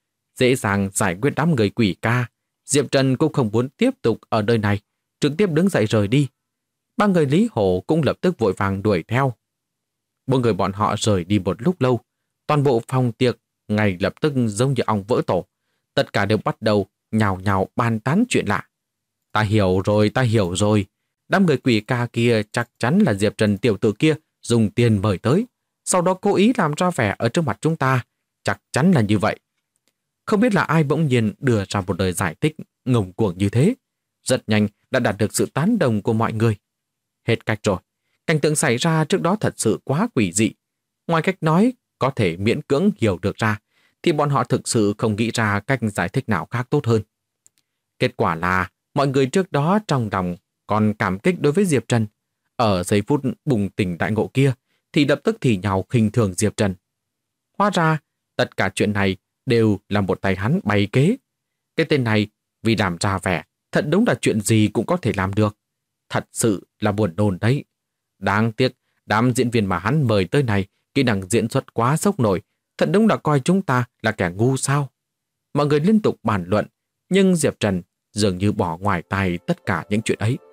Dễ dàng giải quyết đám người quỷ ca, Diệp Trần cũng không muốn tiếp tục ở nơi này, trực tiếp đứng dậy rời đi. Ba người Lý Hổ cũng lập tức vội vàng đuổi theo. Bốn người bọn họ rời đi một lúc lâu, toàn bộ phòng tiệc ngay lập tức giống như ong vỡ tổ. Tất cả đều bắt đầu nhào nhào bàn tán chuyện lạ. Ta hiểu rồi, ta hiểu rồi. Đám người quỷ ca kia chắc chắn là Diệp Trần tiểu tử kia dùng tiền mời tới, sau đó cố ý làm ra vẻ ở trước mặt chúng ta. Chắc chắn là như vậy. Không biết là ai bỗng nhiên đưa ra một lời giải thích ngông cuồng như thế. Rất nhanh đã đạt được sự tán đồng của mọi người. Hết cách rồi. Cảnh tượng xảy ra trước đó thật sự quá quỷ dị. Ngoài cách nói có thể miễn cưỡng hiểu được ra, thì bọn họ thực sự không nghĩ ra cách giải thích nào khác tốt hơn. Kết quả là mọi người trước đó trong lòng còn cảm kích đối với Diệp Trần. Ở giây phút bùng tỉnh đại ngộ kia thì lập tức thì nhào khinh thường Diệp Trần. Hóa ra tất cả chuyện này đều là một tay hắn bày kế. Cái tên này vì làm ra vẻ thật đúng là chuyện gì cũng có thể làm được. Thật sự là buồn nôn đấy. Đáng tiếc đám diễn viên mà hắn mời tới này kỹ năng diễn xuất quá sốc nổi, thật đúng là coi chúng ta là kẻ ngu sao. Mọi người liên tục bàn luận, nhưng Diệp Trần dường như bỏ ngoài tai tất cả những chuyện ấy.